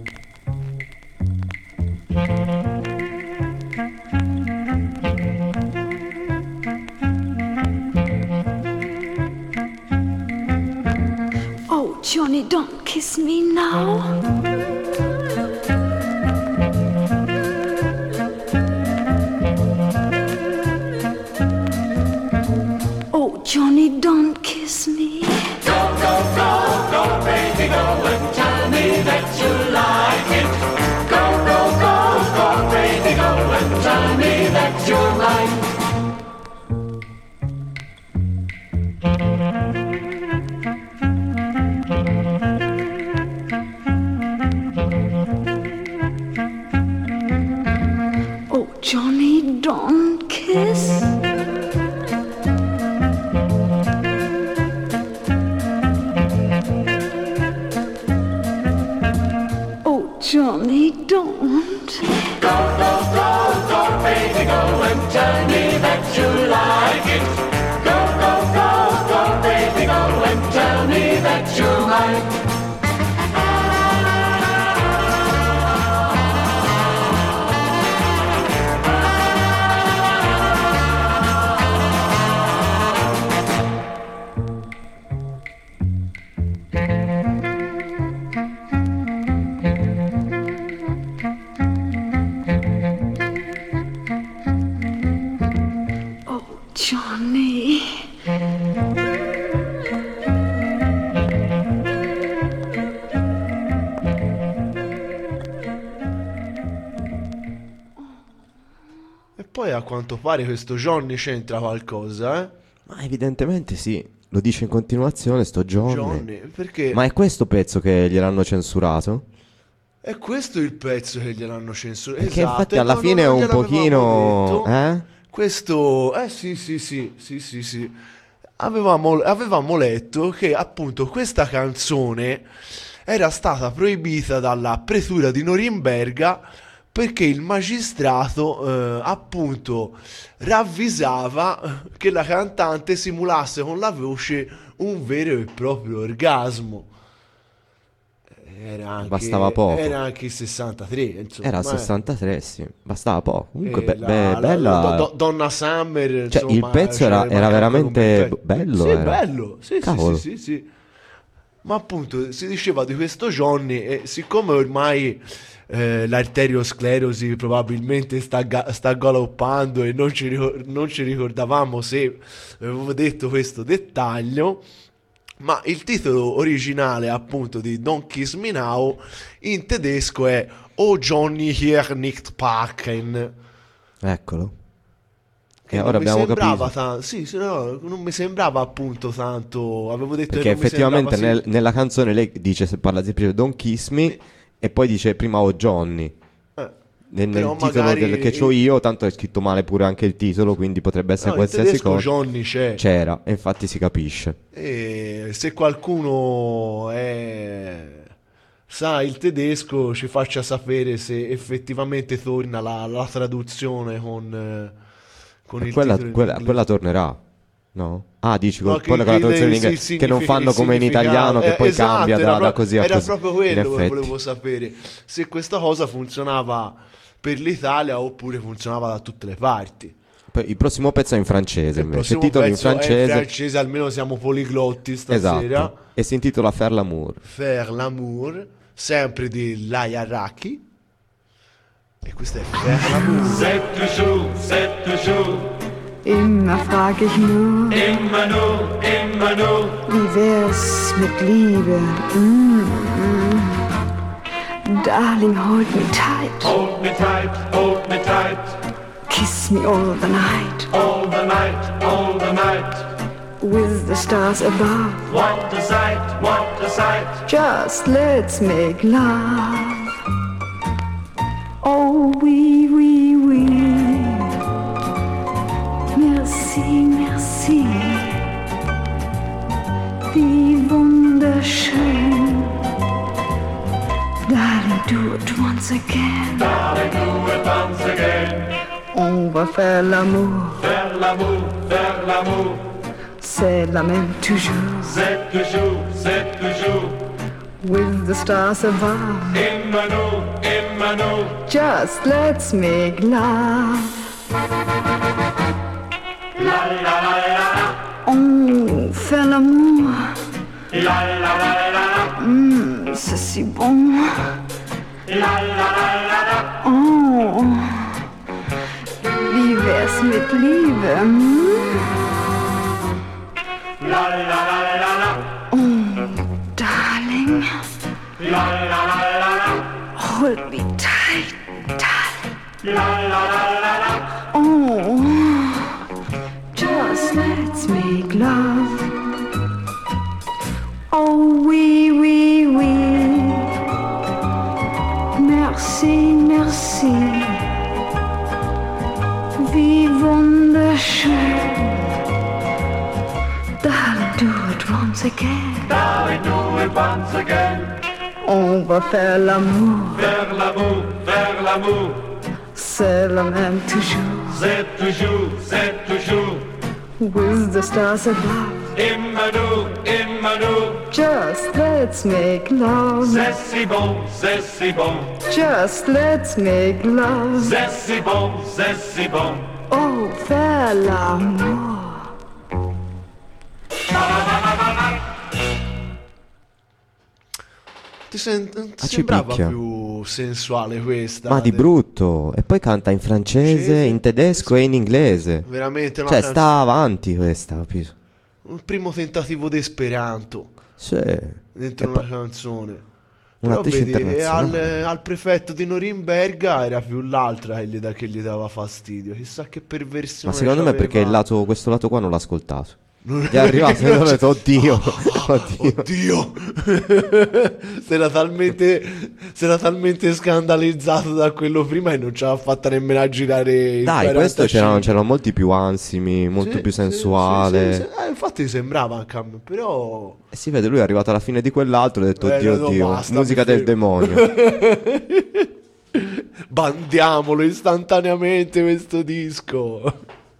Oh, Johnny, don't kiss me now. Oh, Johnny, don't kiss me. Oh, Johnny, don't kiss. Oh, Johnny, don't. a quanto pare questo Johnny c'entra qualcosa, eh? Ma evidentemente sì, lo dice in continuazione sto Johnny. Johnny, perché Ma è questo pezzo che gliel'hanno censurato? è questo il pezzo che gliel'hanno censurato. Perché Esatto, infatti e alla no, fine è non un gliel'avevamo pochino... detto. Eh? Questo, eh sì, sì, sì, sì, sì, sì. Avevamo, avevamo letto che appunto questa canzone era stata proibita dalla pretura di Norimberga perché il magistrato eh, appunto ravvisava che la cantante simulasse con la voce un vero e proprio orgasmo. Era anche, Bastava poco. Era anche il sessantatré, insomma. Era eh. sessantatré, sì, bastava poco. Comunque E be- la- be- la- bella... la- Do- Donna Summer, Cioè, insomma, il pezzo era- cioè, era manca veramente come- bello, Sì, era. bello. Sì, sì, Cavolo. sì, sì, sì. Ma appunto si diceva di questo Johnny e siccome ormai eh, l'arteriosclerosi probabilmente sta, ga- sta galoppando e non ci, ricor- non ci ricordavamo se avevo detto questo dettaglio, ma il titolo originale appunto di Don't Kiss Me Now in tedesco è O Johnny hier nicht packen. Eccolo. Che E non ora mi abbiamo sembrava capito. tan- sì, sì, no, non mi sembrava appunto tanto. Avevo detto Perché che non mi effettivamente sembrava, nel- nella canzone lei dice, se parla sempre di Don't Kiss Me Sì. e poi dice prima o Johnny. sì. Eh, Nel, nel però titolo magari- del- che ho io, tanto è scritto male pure anche il titolo, quindi potrebbe essere no, in qualsiasi tedesco cosa. Johnny c'è. C'era, e infatti si capisce. E se qualcuno è... sa il tedesco ci faccia sapere se effettivamente torna la, la traduzione con, eh, con il Quella, titolo in quella- inglese. quella tornerà, no? Ah, dici No, con- che- quella con la che traduzione in il- inglese, il che non significa- fanno il come in significato. italiano, che Eh, poi esatto, cambia era da, da pro- così a era così. proprio In quello che effetti. volevo sapere, se questa cosa funzionava per l'Italia oppure funzionava da tutte le parti. Poi il prossimo pezzo è in francese, Il invece. Il prossimo titolo in pezzo è francese. in francese, almeno siamo poliglotti stasera. Esatto. E si intitola Faire l'amour. Faire l'amour, sempre di Laia Raki. E questo è Faire l'amour. C'est toujours, c'est toujours, Immer frag ich nur, immer nur, immer nur. wie wär's mit Liebe? Mm, mm. Darling, hold me tight, Hold me tight, hold me tight, kiss me all the night, all the night, all the night. with the stars above. What a sight, what a sight. Just let's make love. Oh, oui, oui, oui. Merci, merci. Wie wunderschön. Darling, do it once again. Darling, do it once again. On va faire l'amour. Faire l'amour, faire l'amour. C'est la même toujours. C'est toujours, c'est toujours. With the stars above. Immer nur, immer nur. Just let's make love. La la la la la. On fait l'amour. La la la la la. Mm, c'est si bon. La la la la la. Oh, wie wär's mit Liebe? Hm? La la la la la. Darling, La la la la la. hold me tight, darling. La la la la la. Oh, just let's make love. Oh, oui, oui, oui. Merci, merci. Wie wunderschön. Darling, do it once again. Darling, do it once again. On va faire l'amour. Faire l'amour, faire l'amour. C'est la même toujours. C'est toujours, c'est toujours. With the stars above. Immer nur, immer nur. Just let's make love. C'est si bon, c'est si bon. Just let's make love. C'est si bon, c'est si bon. Oh, faire l'amour. Ti, sen- ti Ah, ci sembrava picchia. più sensuale questa? Ma di De- brutto. E poi canta in francese, Francese. in tedesco e in inglese. Veramente una Cioè, canz- sta avanti questa, capito? un primo tentativo di Esperanto Sì. dentro E una poi- canzone. Un'attrice vedi, internazionale. al, al prefetto di Norimberga era più l'altra che gli, da- che gli dava fastidio. Chissà che perversione. Ma secondo me è perché il c'aveva. lato, questo lato qua non l'ha ascoltato. Gli è arrivato e ho detto oddio, oddio. Oddio. si, era talmente, si era talmente scandalizzato da quello prima e non ce l'ha fatta nemmeno a girare il Dai, questo quarantacinque. c'erano, c'erano molti più ansimi, molto Sì, più sì, sensuale. sì, sì, sì. Eh, infatti sembrava anche a me, però E si vede, lui è arrivato alla fine di quell'altro e ha detto Eh, oddio, no, oddio, basta, musica mi del fermo." demonio. bandiamolo istantaneamente questo disco.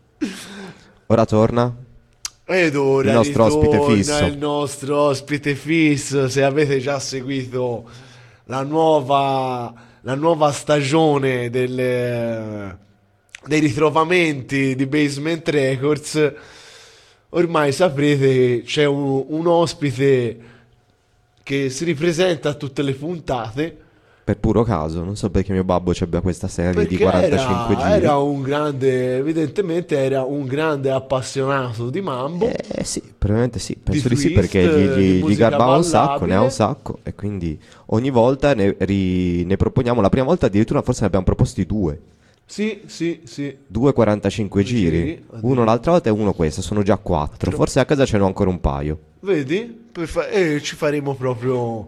Ora torna. Ed ora Il nostro ospite ritorna fisso. il nostro ospite fisso. Se avete già seguito la nuova, la nuova stagione delle, dei ritrovamenti di Basement Records, ormai saprete che c'è un, un ospite che si ripresenta a tutte le puntate. Per puro caso, non so perché mio babbo ci abbia questa serie di Perché quarantacinque era, giri. era un grande, evidentemente era un grande appassionato di mambo. Eh sì, probabilmente sì, penso Di di, sì twist, perché gli, di gli, gli musica garbava un sacco, ballabile. ne ha un sacco e quindi ogni volta ne, ri- ne proponiamo, la prima volta addirittura forse ne abbiamo proposti due, Sì, sì, sì. due quarantacinque giri, Giri, uno l'altra volta e uno questo, sono già quattro, forse a casa ce n'ho ancora un paio. Vedi? Per fa- e ci faremo proprio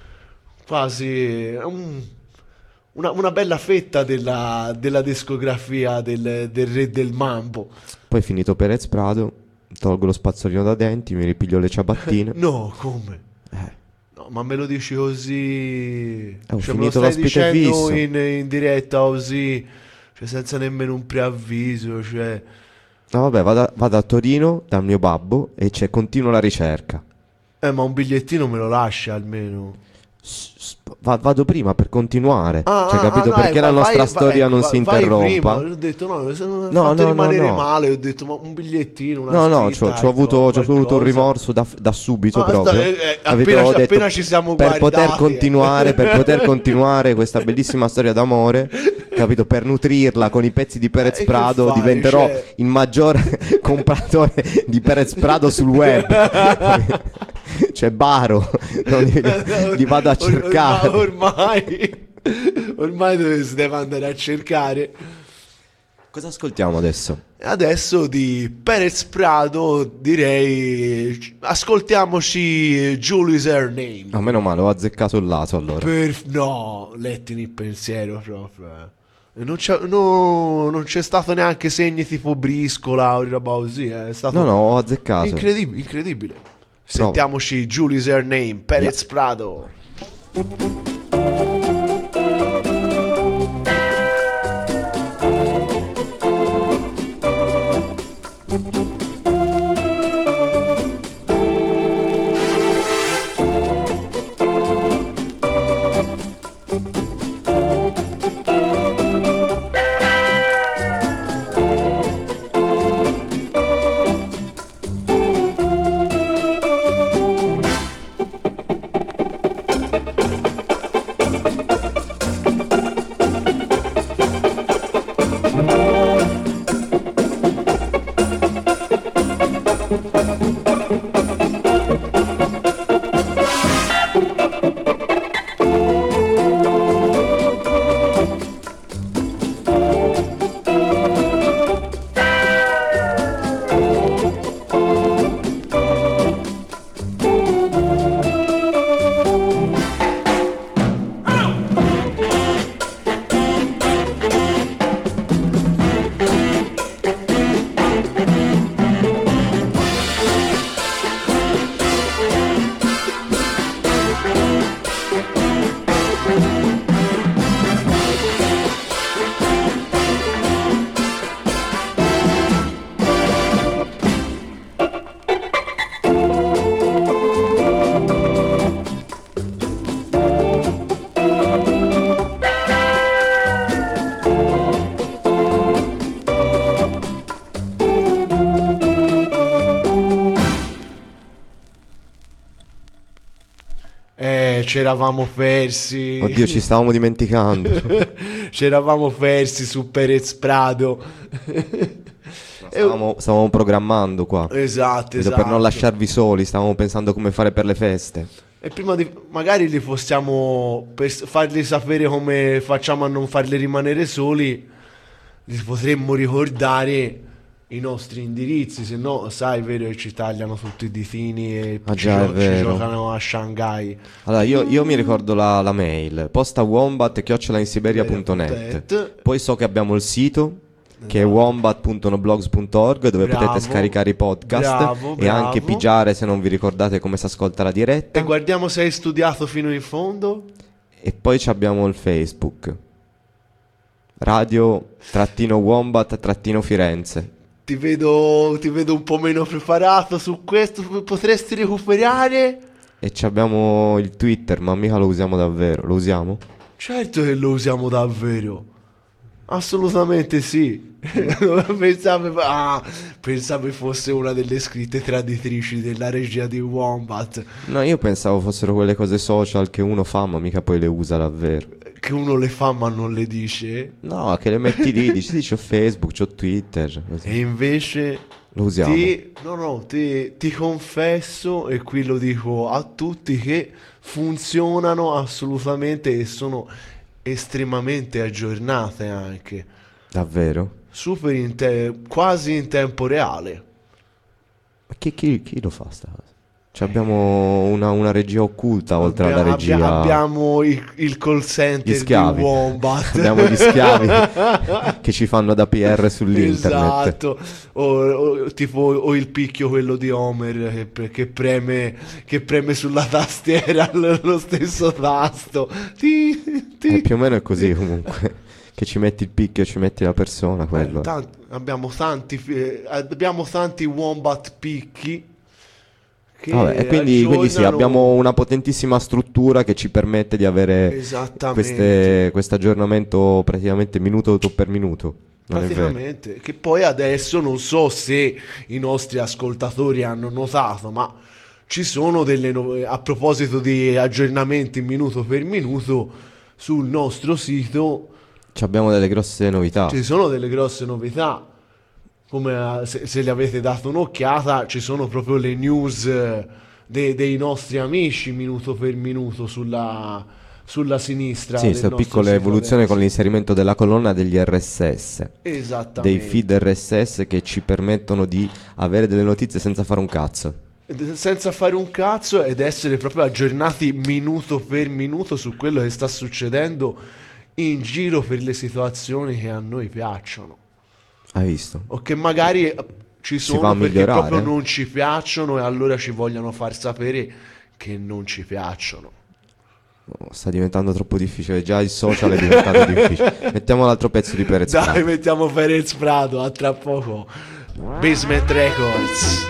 quasi un- una, una bella fetta della, della discografia del, del re del mambo. Poi finito Perez Prado, tolgo lo spazzolino da denti, mi ripiglio le ciabattine. No, come? Eh, No, ma me lo dici così? ho Cioè, me lo finito stai l'ospite dicendo fisso. in, in diretta così, cioè senza nemmeno un preavviso, cioè... No vabbè, vado a, vado a Torino dal mio babbo e c'è continua la ricerca. Eh, ma un bigliettino me lo lascia almeno. S- s- va- vado prima per continuare, Ah, cioè ah, capito ah, perché vai, la nostra vai, storia vai, non vai, si vai interrompa. prima. Ho detto no, se non No, fate no, no, rimanere no. male, ho detto ma un bigliettino, una No, no, scritta, c'ho, c'ho avuto, ecco, c'ho avuto un qualcosa. rimorso da, da subito Ah, proprio. sta- eh, eh, Capito? appena- Ho detto, appena ci siamo per poter guardati, eh. continuare, per poter continuare questa bellissima storia d'amore, capito? Per nutrirla con i pezzi di Perez Eh, che Prado fai, diventerò cioè? il maggiore compratore di Perez Prado sul web. Cioè Baro, non li, li vado a Or- cercare. Ormai, ormai dove si deve andare a cercare. Cosa ascoltiamo adesso? Adesso di Perez Prado direi ascoltiamoci Julie's Her Name. No, meno male, ho azzeccato il lato allora. Per... No, lettimi il pensiero proprio. eh. E Non c'è, no, non c'è stato neanche segni tipo briscola o roba così. eh. È stato No, no, ho azzeccato. incredibile. incredibile. Sentiamoci Julie's Her Name, Perez Prado. Eh, c'eravamo persi. Oddio, ci stavamo dimenticando. C'eravamo persi su Perez Prado. Stavamo, stavamo programmando qua. Esatto, Vedo, esatto. per non lasciarvi soli, stavamo pensando come fare per le feste. E prima di... magari li possiamo, per s- fargli sapere come facciamo a non farli rimanere soli, li potremmo ricordare i nostri indirizzi, se no sai, è vero che ci tagliano tutti i ditini e Ah, ci, già, è gio- ci vero. giocano a Shanghai. Allora, io, io mi ricordo la, la mail, posta wombat chiocciola insiberia punto net. Poi so che abbiamo il sito, che è wombat punto noblogs punto org, dove Bravo, potete scaricare i podcast bravo, e anche bravo. pigiare se non vi ricordate come si ascolta la diretta. E guardiamo se hai studiato fino in fondo. E poi ci abbiamo il Facebook, radio trattino wombat trattino Firenze. Ti vedo, ti vedo un po' meno preparato su questo, potresti recuperare? E ci abbiamo il Twitter, ma mica lo usiamo davvero. Lo usiamo? Certo che lo usiamo davvero. Assolutamente sì. pensavo, ah, pensavo fosse una delle scritte traditrici della regia di Wombat. No, io pensavo fossero quelle cose social che uno fa ma mica poi le usa davvero. Che uno le fa ma non le dice. No, che le metti lì, dici sì, c'ho Facebook, c'ho Twitter, così. E invece Lo usiamo. ti, no, no, ti, ti confesso, e qui lo dico a tutti, che funzionano assolutamente e sono estremamente aggiornate anche. Davvero? Super in te- quasi in tempo reale. Ma chi, chi- chi lo fa sta cosa? Cioè abbiamo una, una regia occulta oltre Abbia- alla abbia- regia. abbiamo il, il call center Gli schiavi. di Wombat. Abbiamo gli schiavi che ci fanno da P R sull'internet. Esatto, o, o- tipo o il picchio quello di Homer che, pre- che preme, che preme sulla tastiera lo, lo stesso tasto. Ti, ti. Eh, più o meno è così comunque. Che ci metti il picchio e ci metti la persona, quello. Eh, tan- abbiamo tanti eh, abbiamo tanti Wombat picchi che Vabbè, e quindi, quindi sì, aggiornano- abbiamo una potentissima struttura che ci permette di avere Esattamente. queste- questo aggiornamento praticamente minuto per minuto. Non è vero? Praticamente, che poi adesso non so se i nostri ascoltatori hanno notato, ma ci sono delle no- a proposito di aggiornamenti minuto per minuto sul nostro sito Ci abbiamo delle grosse novità. ci sono delle grosse novità. Come eh, se, se le avete dato un'occhiata, ci sono proprio le news eh, de- dei nostri amici minuto per minuto sulla, sulla sinistra. Sì, del questa nostro piccola sito evoluzione adesso. con l'inserimento della colonna degli R S S, Esattamente. dei feed R S S che ci permettono di avere delle notizie senza fare un cazzo. Ed- senza fare un cazzo ed essere proprio aggiornati minuto per minuto su quello che sta succedendo in giro per le situazioni che a noi piacciono Hai visto? o che magari eh, ci Si va sono a perché migliorare. proprio non ci piacciono e allora ci vogliono far sapere che non ci piacciono. Oh, sta diventando troppo difficile. Già il social è diventato difficile. Mettiamo l'altro pezzo di Perez. Dai, Prado. mettiamo Perez Prado, a tra poco. Basement Records.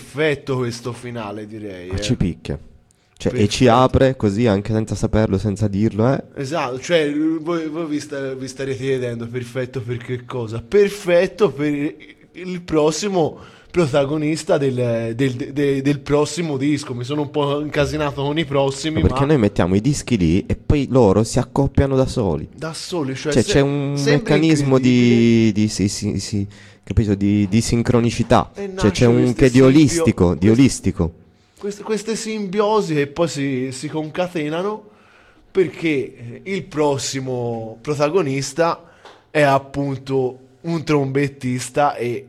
perfetto questo finale, direi. Ma eh. ci picchia. Cioè, e Perfetto. ci apre così anche senza saperlo, senza dirlo, eh? Esatto, cioè voi, voi vi, sta- vi starete chiedendo perfetto per che cosa? Perfetto per il prossimo protagonista del, del- de- del prossimo disco. Mi sono un po' incasinato con i prossimi, Perché ma noi mettiamo i dischi lì e poi loro si accoppiano da soli. da soli, cioè, Cioè se- c'è un sembra meccanismo incredibile. di, di, sì, sì, sì, capito? Di, di sincronicità. E Cioè c'è nasce un queste che di simbio- olistico, di queste- olistico. Queste, queste simbiosi che poi si, si concatenano perché il prossimo protagonista è appunto un trombettista e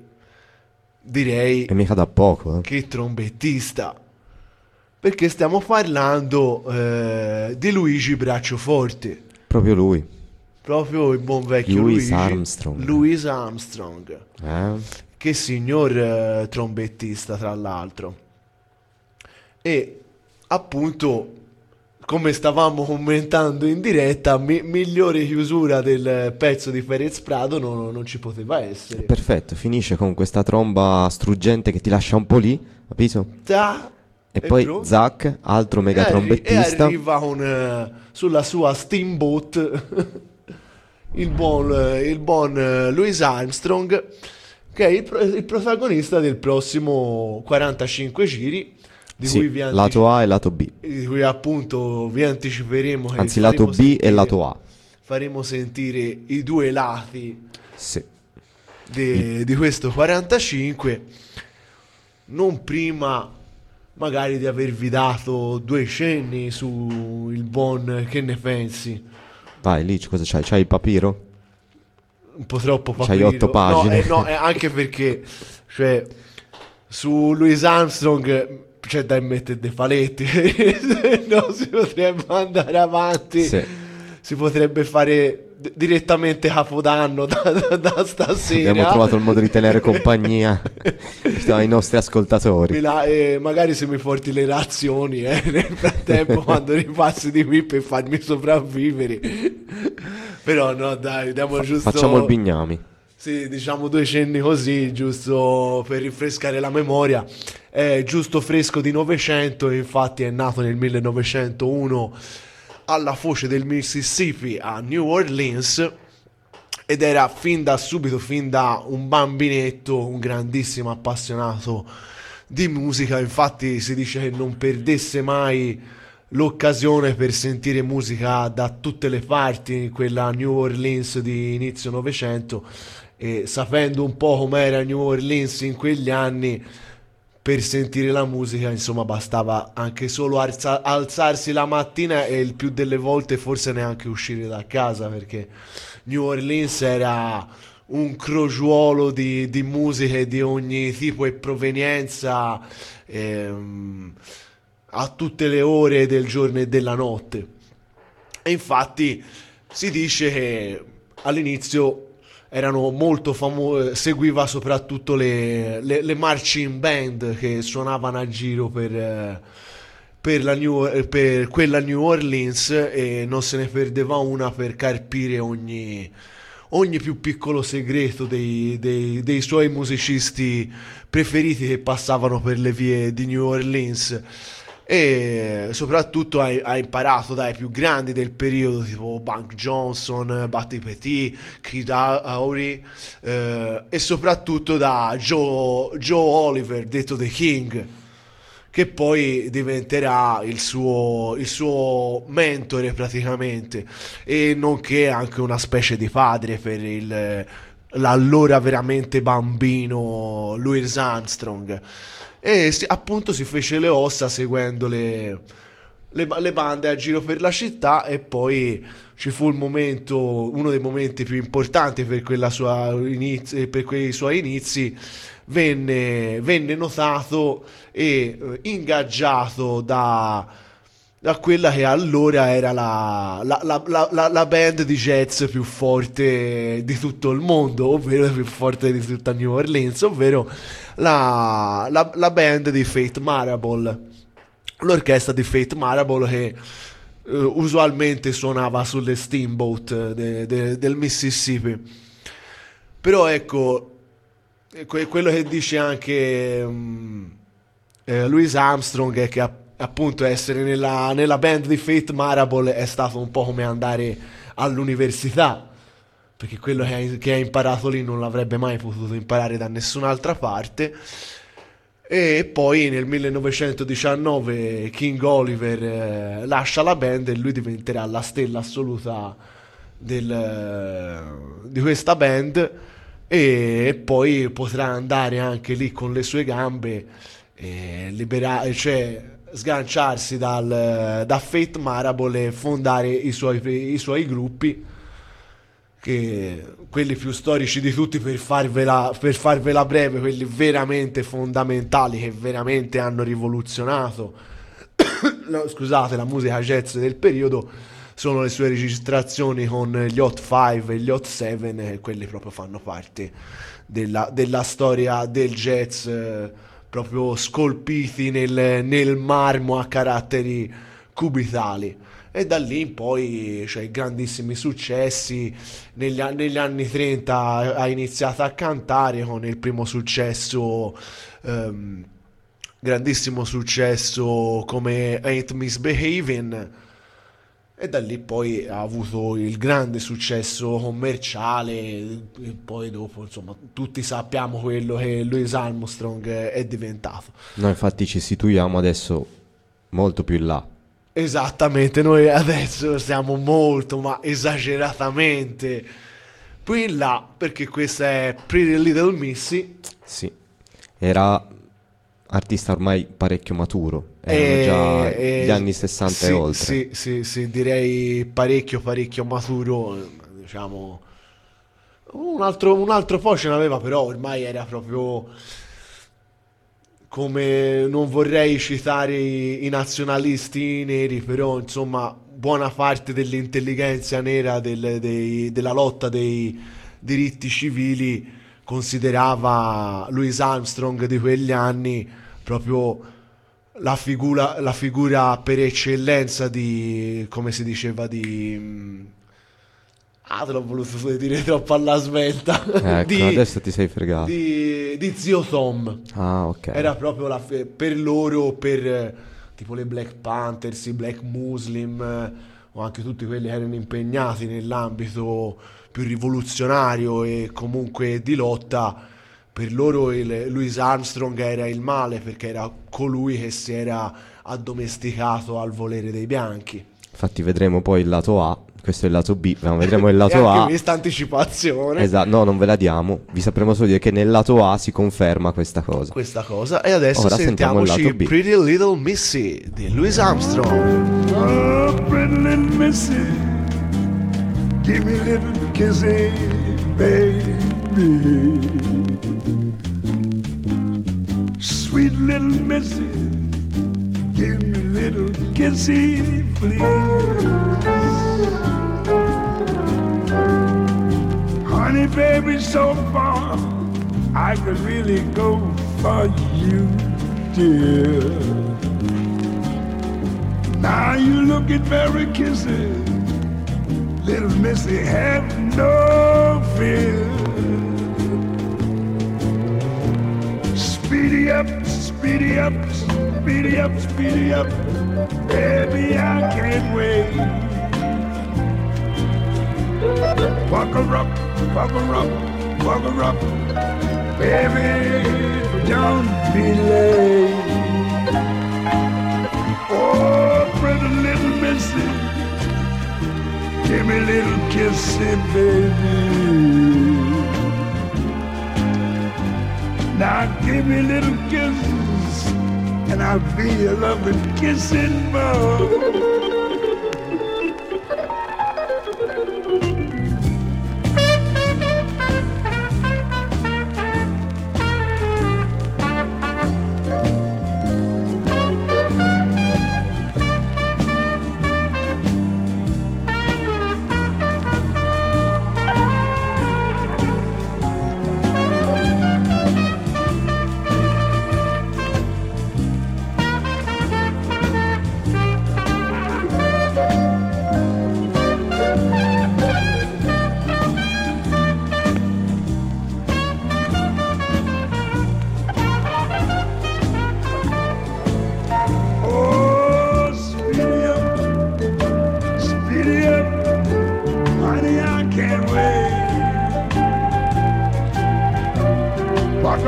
direi E mica da poco, eh. che trombettista, perché stiamo parlando eh, di Luigi Bracciaforte, Proprio lui. proprio il buon vecchio Louis Luigi Armstrong. Louis Armstrong, Eh? che signor eh, trombettista tra l'altro. E appunto, come stavamo commentando in diretta, mi- migliore chiusura del pezzo di Perez Prado non, non ci poteva essere. Perfetto, finisce con questa tromba struggente che ti lascia un po' lì, capito? Ta- E poi pronto. Zac, altro mega E arri- trombettista. E arriva con, eh, sulla sua steamboat il buon, eh, il buon eh, Louis Armstrong, che è il, pro- il protagonista del prossimo quarantacinque giri, di, Sì, cui vi antici- lato A e lato B. di cui appunto vi anticiperemo che Anzi, faremo lato B sentire- e lato A. faremo sentire i due lati Sì. de- di questo quarantacinque, non prima magari di avervi dato due cenni su il buon Che ne pensi. Vai, lì cosa c'hai? C'hai il papiro? Un po' troppo C'hai papiro. otto pagine. No, eh, no, eh, anche perché cioè su Louis Armstrong c'è da mettere dei paletti. No, si potrebbe andare avanti. Sì. Si potrebbe fare d- direttamente Capodanno da, da- da stasera. Abbiamo trovato il modo di tenere compagnia ai nostri ascoltatori. Mi la- eh, magari se mi porti le razioni eh, nel frattempo quando ripassi di qui per farmi sopravvivere. Però no, dai, diamo giusto. Facciamo il bignami. Sì, diciamo due cenni così, giusto per rinfrescare la memoria. È giusto fresco di Novecento, infatti è nato nel millenovecentouno alla foce del Mississippi a New Orleans ed era fin da subito, fin da un bambinetto, un grandissimo appassionato di musica. Infatti si dice che non perdesse mai l'occasione per sentire musica da tutte le parti in quella New Orleans di inizio Novecento, e sapendo un po' com'era New Orleans in quegli anni, per sentire la musica insomma bastava anche solo alza- alzarsi la mattina e il più delle volte forse neanche uscire da casa, perché New Orleans era un crogiuolo di, di musiche di ogni tipo e provenienza, ehm, a tutte le ore del giorno e della notte. E infatti si dice che all'inizio erano molto famose, seguiva soprattutto le, le, le marching band che suonavano a giro per, eh, per, la New, per quella New Orleans, e non se ne perdeva una per carpire ogni, ogni più piccolo segreto dei, dei, dei suoi musicisti preferiti che passavano per le vie di New Orleans. E soprattutto ha, ha imparato dai più grandi del periodo tipo Bunk Johnson, Buddy Petit, Kid Ory, eh, e soprattutto da Joe, Joe Oliver, detto The King, che poi diventerà il suo, il suo mentore praticamente, e nonché anche una specie di padre per il, l'allora veramente bambino Louis Armstrong. E si- appunto si fece le ossa seguendo le, le, le bande a giro per la città, e poi ci fu il momento, uno dei momenti più importanti per, quella sua inizi, per quei suoi inizi. Venne, venne notato e eh, ingaggiato da, da quella che allora era la, la, la, la, la- la band di jazz più forte di tutto il mondo, ovvero più forte di tutta New Orleans, ovvero la, la, la band di Faith Marable, l'orchestra di Faith Marable, che eh, usualmente suonava sulle steamboat de- de- del Mississippi. Però ecco, que- quello che dice anche mm, eh, Louis Armstrong è che app- appunto essere nella, nella band di Faith Marable è stato un po' come andare all'università, perché quello che hai, che hai imparato lì non l'avrebbe mai potuto imparare da nessun'altra parte. E poi nel millenovecentodiciannove King Oliver eh, lascia la band e lui diventerà la stella assoluta del, di questa band, e poi potrà andare anche lì con le sue gambe e libera- cioè sganciarsi dal, da Faith Marable e fondare i suoi, i suoi gruppi, che quelli più storici di tutti, per farvela, per farvela breve, quelli veramente fondamentali che veramente hanno rivoluzionato no, scusate, la musica jazz del periodo, sono le sue registrazioni con gli Hot Five e gli Hot Seven, e quelli proprio fanno parte della, della storia del jazz, eh, proprio scolpiti nel, nel marmo a caratteri cubitali. E da lì in poi cioè, grandissimi successi. Negli, negli anni trenta ha iniziato a cantare con il primo successo, ehm, grandissimo successo come Ain't Misbehavin', e da lì poi ha avuto il grande successo commerciale, e poi dopo insomma tutti sappiamo quello che Louis Armstrong è diventato. Noi infatti ci situiamo adesso molto più in là. Esattamente, noi adesso siamo molto, ma esageratamente più in là, perché questa è Pretty Little Missy. Sì, era artista ormai parecchio maturo, erano E- già e- gli anni sessanta sì, e oltre. Sì, sì, sì, direi parecchio, parecchio maturo, eh, diciamo. Un altro, un altro po' ce n'aveva, però ormai era proprio... come non vorrei citare i, i nazionalisti neri, però insomma buona parte dell'intelligenza nera del- dei- della lotta dei diritti civili considerava Louis Armstrong di quegli anni proprio la figura, la figura per eccellenza di, come si diceva, di... mm, ah, te l'ho voluto dire troppo alla svelta. Ecco, di, adesso ti sei fregato. di, di Zio Tom. Ah, ok. Era proprio la fe- per loro, per eh, tipo le Black Panthers, i Black Muslim, eh, o anche tutti quelli che erano impegnati nell'ambito più rivoluzionario e comunque di lotta, per loro il, Louis Armstrong era il male, perché era colui che si era addomesticato al volere dei bianchi. Infatti vedremo poi il lato A, questo è il lato B, ma vedremo il lato E anche A. questa anticipazione. Esatto, no, non ve la diamo. Vi sapremo solo dire che nel lato A si conferma questa cosa. Questa cosa. E adesso Ora sentiamo il sentiamoci lato B. Pretty Little Missy di Louis Armstrong. Oh, pretty little missy, give me a little kissy, baby. Sweet little missy, give me a little kissy, please. Honey, baby, so far I could really go for you, dear. Now you looking very kissy, little missy, have no fear. Speedy up, speedy up, speedy up, speedy up, baby, I can't wait. Walk her up, walk her up, walk her up, baby, don't be late. Oh, pretty little missy, give me a little kissy, baby. Now give me a little kisses, and I'll be a loving kissing boy.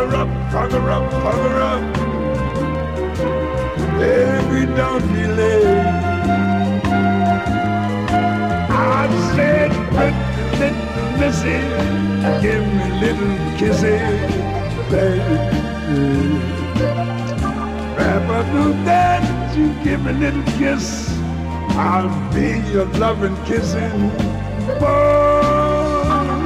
Pucker up, pucker up, pucker up. Baby, don't be late. I said, pretty little missy, give me little kisses, baby. Wrap up do that, you give me a little kiss. I'll be your loving kissing boy.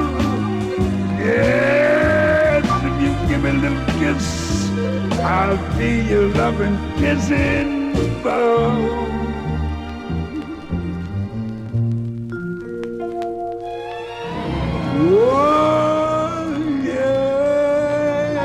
Yes, if you give me a little kiss, I'll be your loving kissing boy. Oh, yes.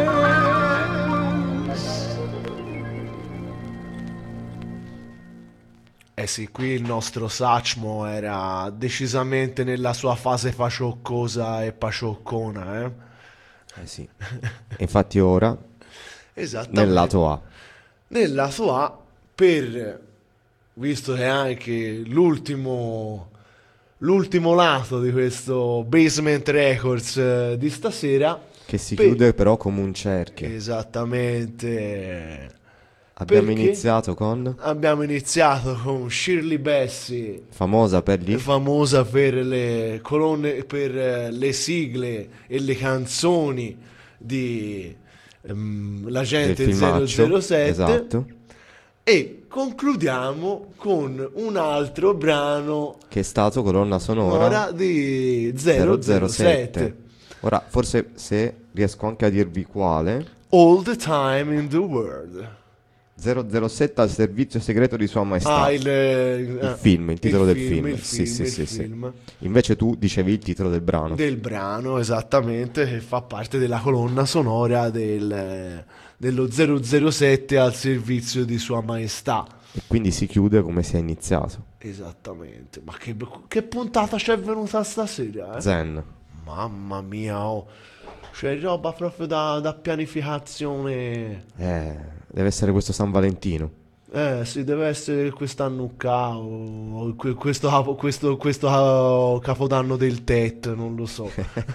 Eh sì, qui il nostro Sachmo era decisamente nella sua fase facioccosa e pacioccona, eh? Eh sì. Infatti ora Esattamente. nel lato A. Nel lato A, per, visto che è anche l'ultimo l'ultimo lato di questo Basement Records eh, di stasera, Che si per- chiude però come un cerchio. esattamente. Abbiamo perché iniziato con Abbiamo iniziato con Shirley Bassey, famosa per gli famosa per le colonne, per eh, le sigle e le canzoni di ehm, del l'agente filmaccio. zero zero sette. Esatto. E concludiamo con un altro brano Che è stato colonna sonora ora di zero zero sette, Ora, forse se riesco anche a dirvi quale. All the Time in the World. zero zero sette al servizio segreto di Sua Maestà. Ah, il, Il film, il titolo del film. il Sì, sì, il sì, sì. film Invece tu dicevi il titolo del brano. del brano, esattamente, che fa parte della colonna sonora del, dello zero zero sette al servizio di Sua Maestà. E quindi si chiude come si è iniziato. Esattamente. Ma che, che puntata c'è venuta stasera, eh? Zen. Mamma mia, oh. C'è roba proprio da, da pianificazione. Eh, deve essere questo San Valentino. Eh, sì, deve essere quest'anno qua, o que- questo, capo- questo, questo uh, capodanno del T E T, non lo so.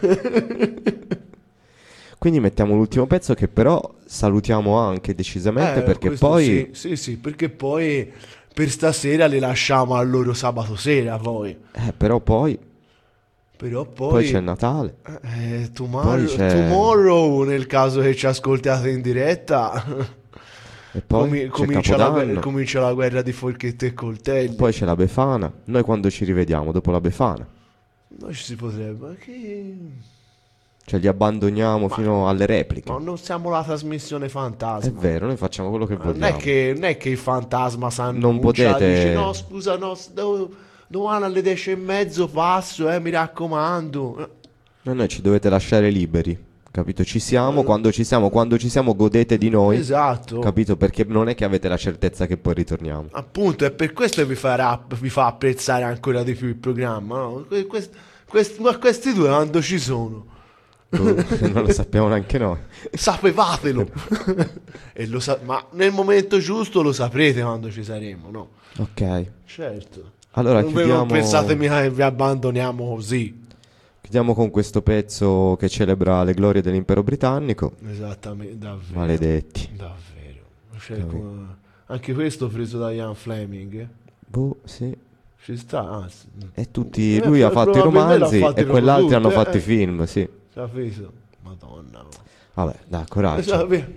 Quindi mettiamo l'ultimo pezzo che però salutiamo anche decisamente Eh, perché questo poi Sì, sì, sì, perché poi per stasera le lasciamo al loro sabato sera, poi. eh, però poi, Però poi... poi c'è il Natale. Eh, tomorrow, Poi c'è- tomorrow, nel caso che ci ascoltiate in diretta, E poi comi- c'è comincia, la, Capodanno. guerra- comincia la guerra di forchette e coltelli. Poi c'è la Befana. Noi quando ci rivediamo dopo la Befana? Noi ci si potrebbe... Ma che... Cioè li abbandoniamo fino alle repliche. Ma non siamo la trasmissione È fantasma. vero, noi facciamo quello che Non vogliamo. è che, non è che il fantasma sanno Non potete- dice no scusa no s- do- domani alle dieci e mezzo passo eh mi raccomando. No, noi ci dovete lasciare liberi. Capito? Ci siamo, quando ci siamo, quando ci siamo godete di noi. Esatto. Capito? Perché non è che avete la certezza che poi ritorniamo. Appunto, è per questo che vi, farà, vi fa apprezzare ancora di più il programma, no? Que- quest- quest- ma questi due quando ci sono? Non lo sappiamo neanche noi. Sapevatelo. E lo sa- ma nel momento giusto lo saprete quando ci saremo, no? Ok. Certo. Allora non, ve- chiudiamo, non pensate mica che vi abbandoniamo così. chiudiamo con questo pezzo che celebra le glorie dell'impero britannico. Esattamente, davvero. Maledetti. Davvero. Cioè, Davvero. come- anche questo preso da Ian Fleming. eh? Boh, sì. Ci sta, anzi. E tutti, Eh, lui ha fatto i probabilmente romanzi l'ha fatti e quell'altri proprio hanno tutti, fatto eh. i film, sì. Capito? Madonna. Vabbè, dai, coraggio. Esatto.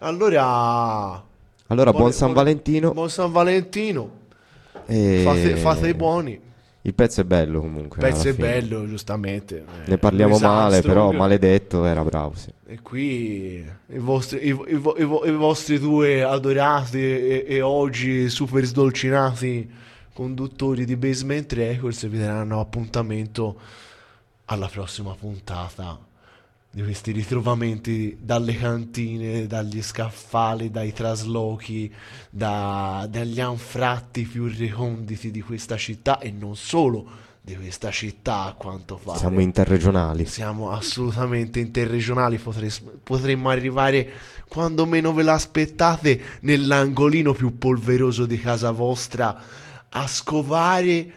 Allora, Allora, buon buon- San buon- Valentino. buon San Valentino. E... Fate, fate i buoni. Il pezzo è bello comunque. Il pezzo alla è fine. bello, giustamente. Eh, Ne parliamo Louis male, Armstrong. però maledetto era bravo, sì. E qui i vostri, i, i vo- i vo- i vostri due adorati e, e oggi super sdolcinati conduttori di Basement Records vi daranno appuntamento alla prossima puntata di questi ritrovamenti dalle cantine, dagli scaffali, dai traslochi, da- dagli anfratti più reconditi di questa città e non solo di questa città a quanto pare. Siamo interregionali. Siamo assolutamente interregionali, potre- potremmo arrivare quando meno ve l'aspettate nell'angolino più polveroso di casa vostra a scovare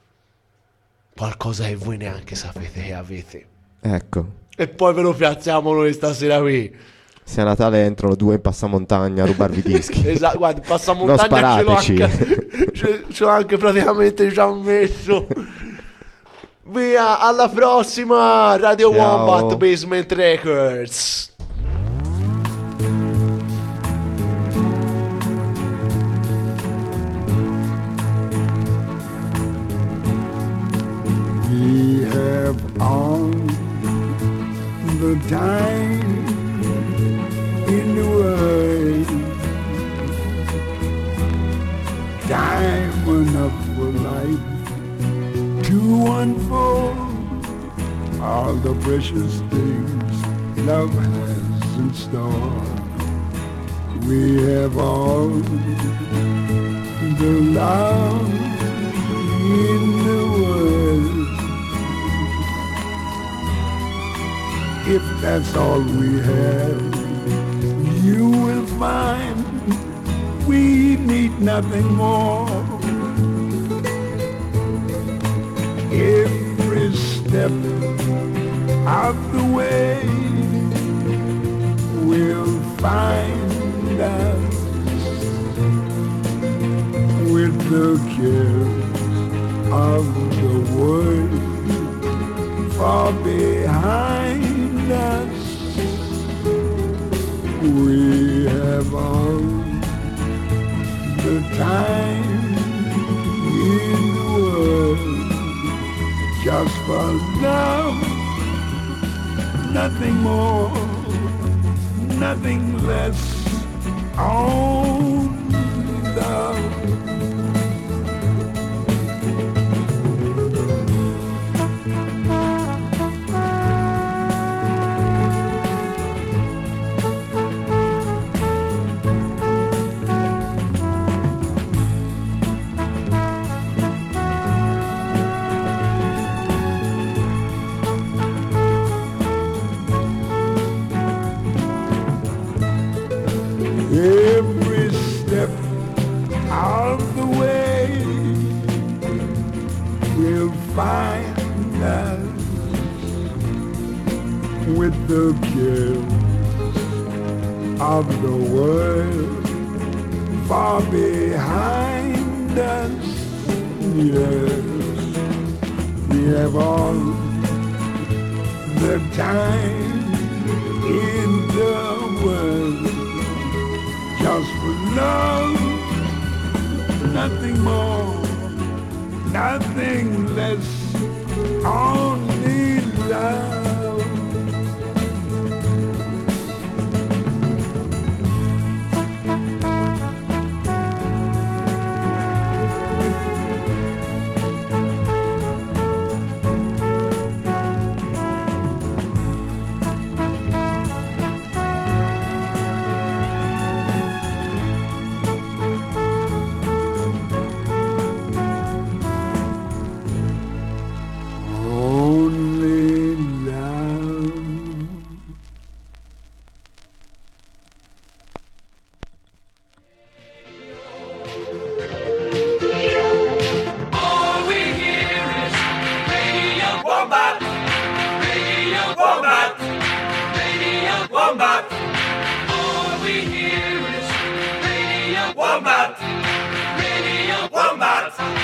qualcosa che voi neanche sapete che avete. Ecco. E poi ve lo piazziamo noi stasera qui. Se a Natale entrano due in passamontagna a rubarvi i dischi. Esatto, guarda, Non passamontagna ce l'ho sparateci. anche, ce, ce l'ho anche praticamente già messo. Via, alla prossima, Radio Ciao. Wombat Basement Records. We have all the time in the world, time enough for life to unfold all the precious things love has in store. We have all the love in the world. If that's all we have, you will find we need nothing more. Every step of the way will find us with the cares of the world far behind us. We have all the time in the world just for love, nothing more, nothing less, only love. Every step of the way will find us with the cares of the world far behind us. Yes, we have all the time in the world just for love, nothing more, nothing less, only love. Only love. All we hear is Radio Wombat, Radio Wombat, Radio Wombat. All we hear is Radio Wombat, Radio Wombat.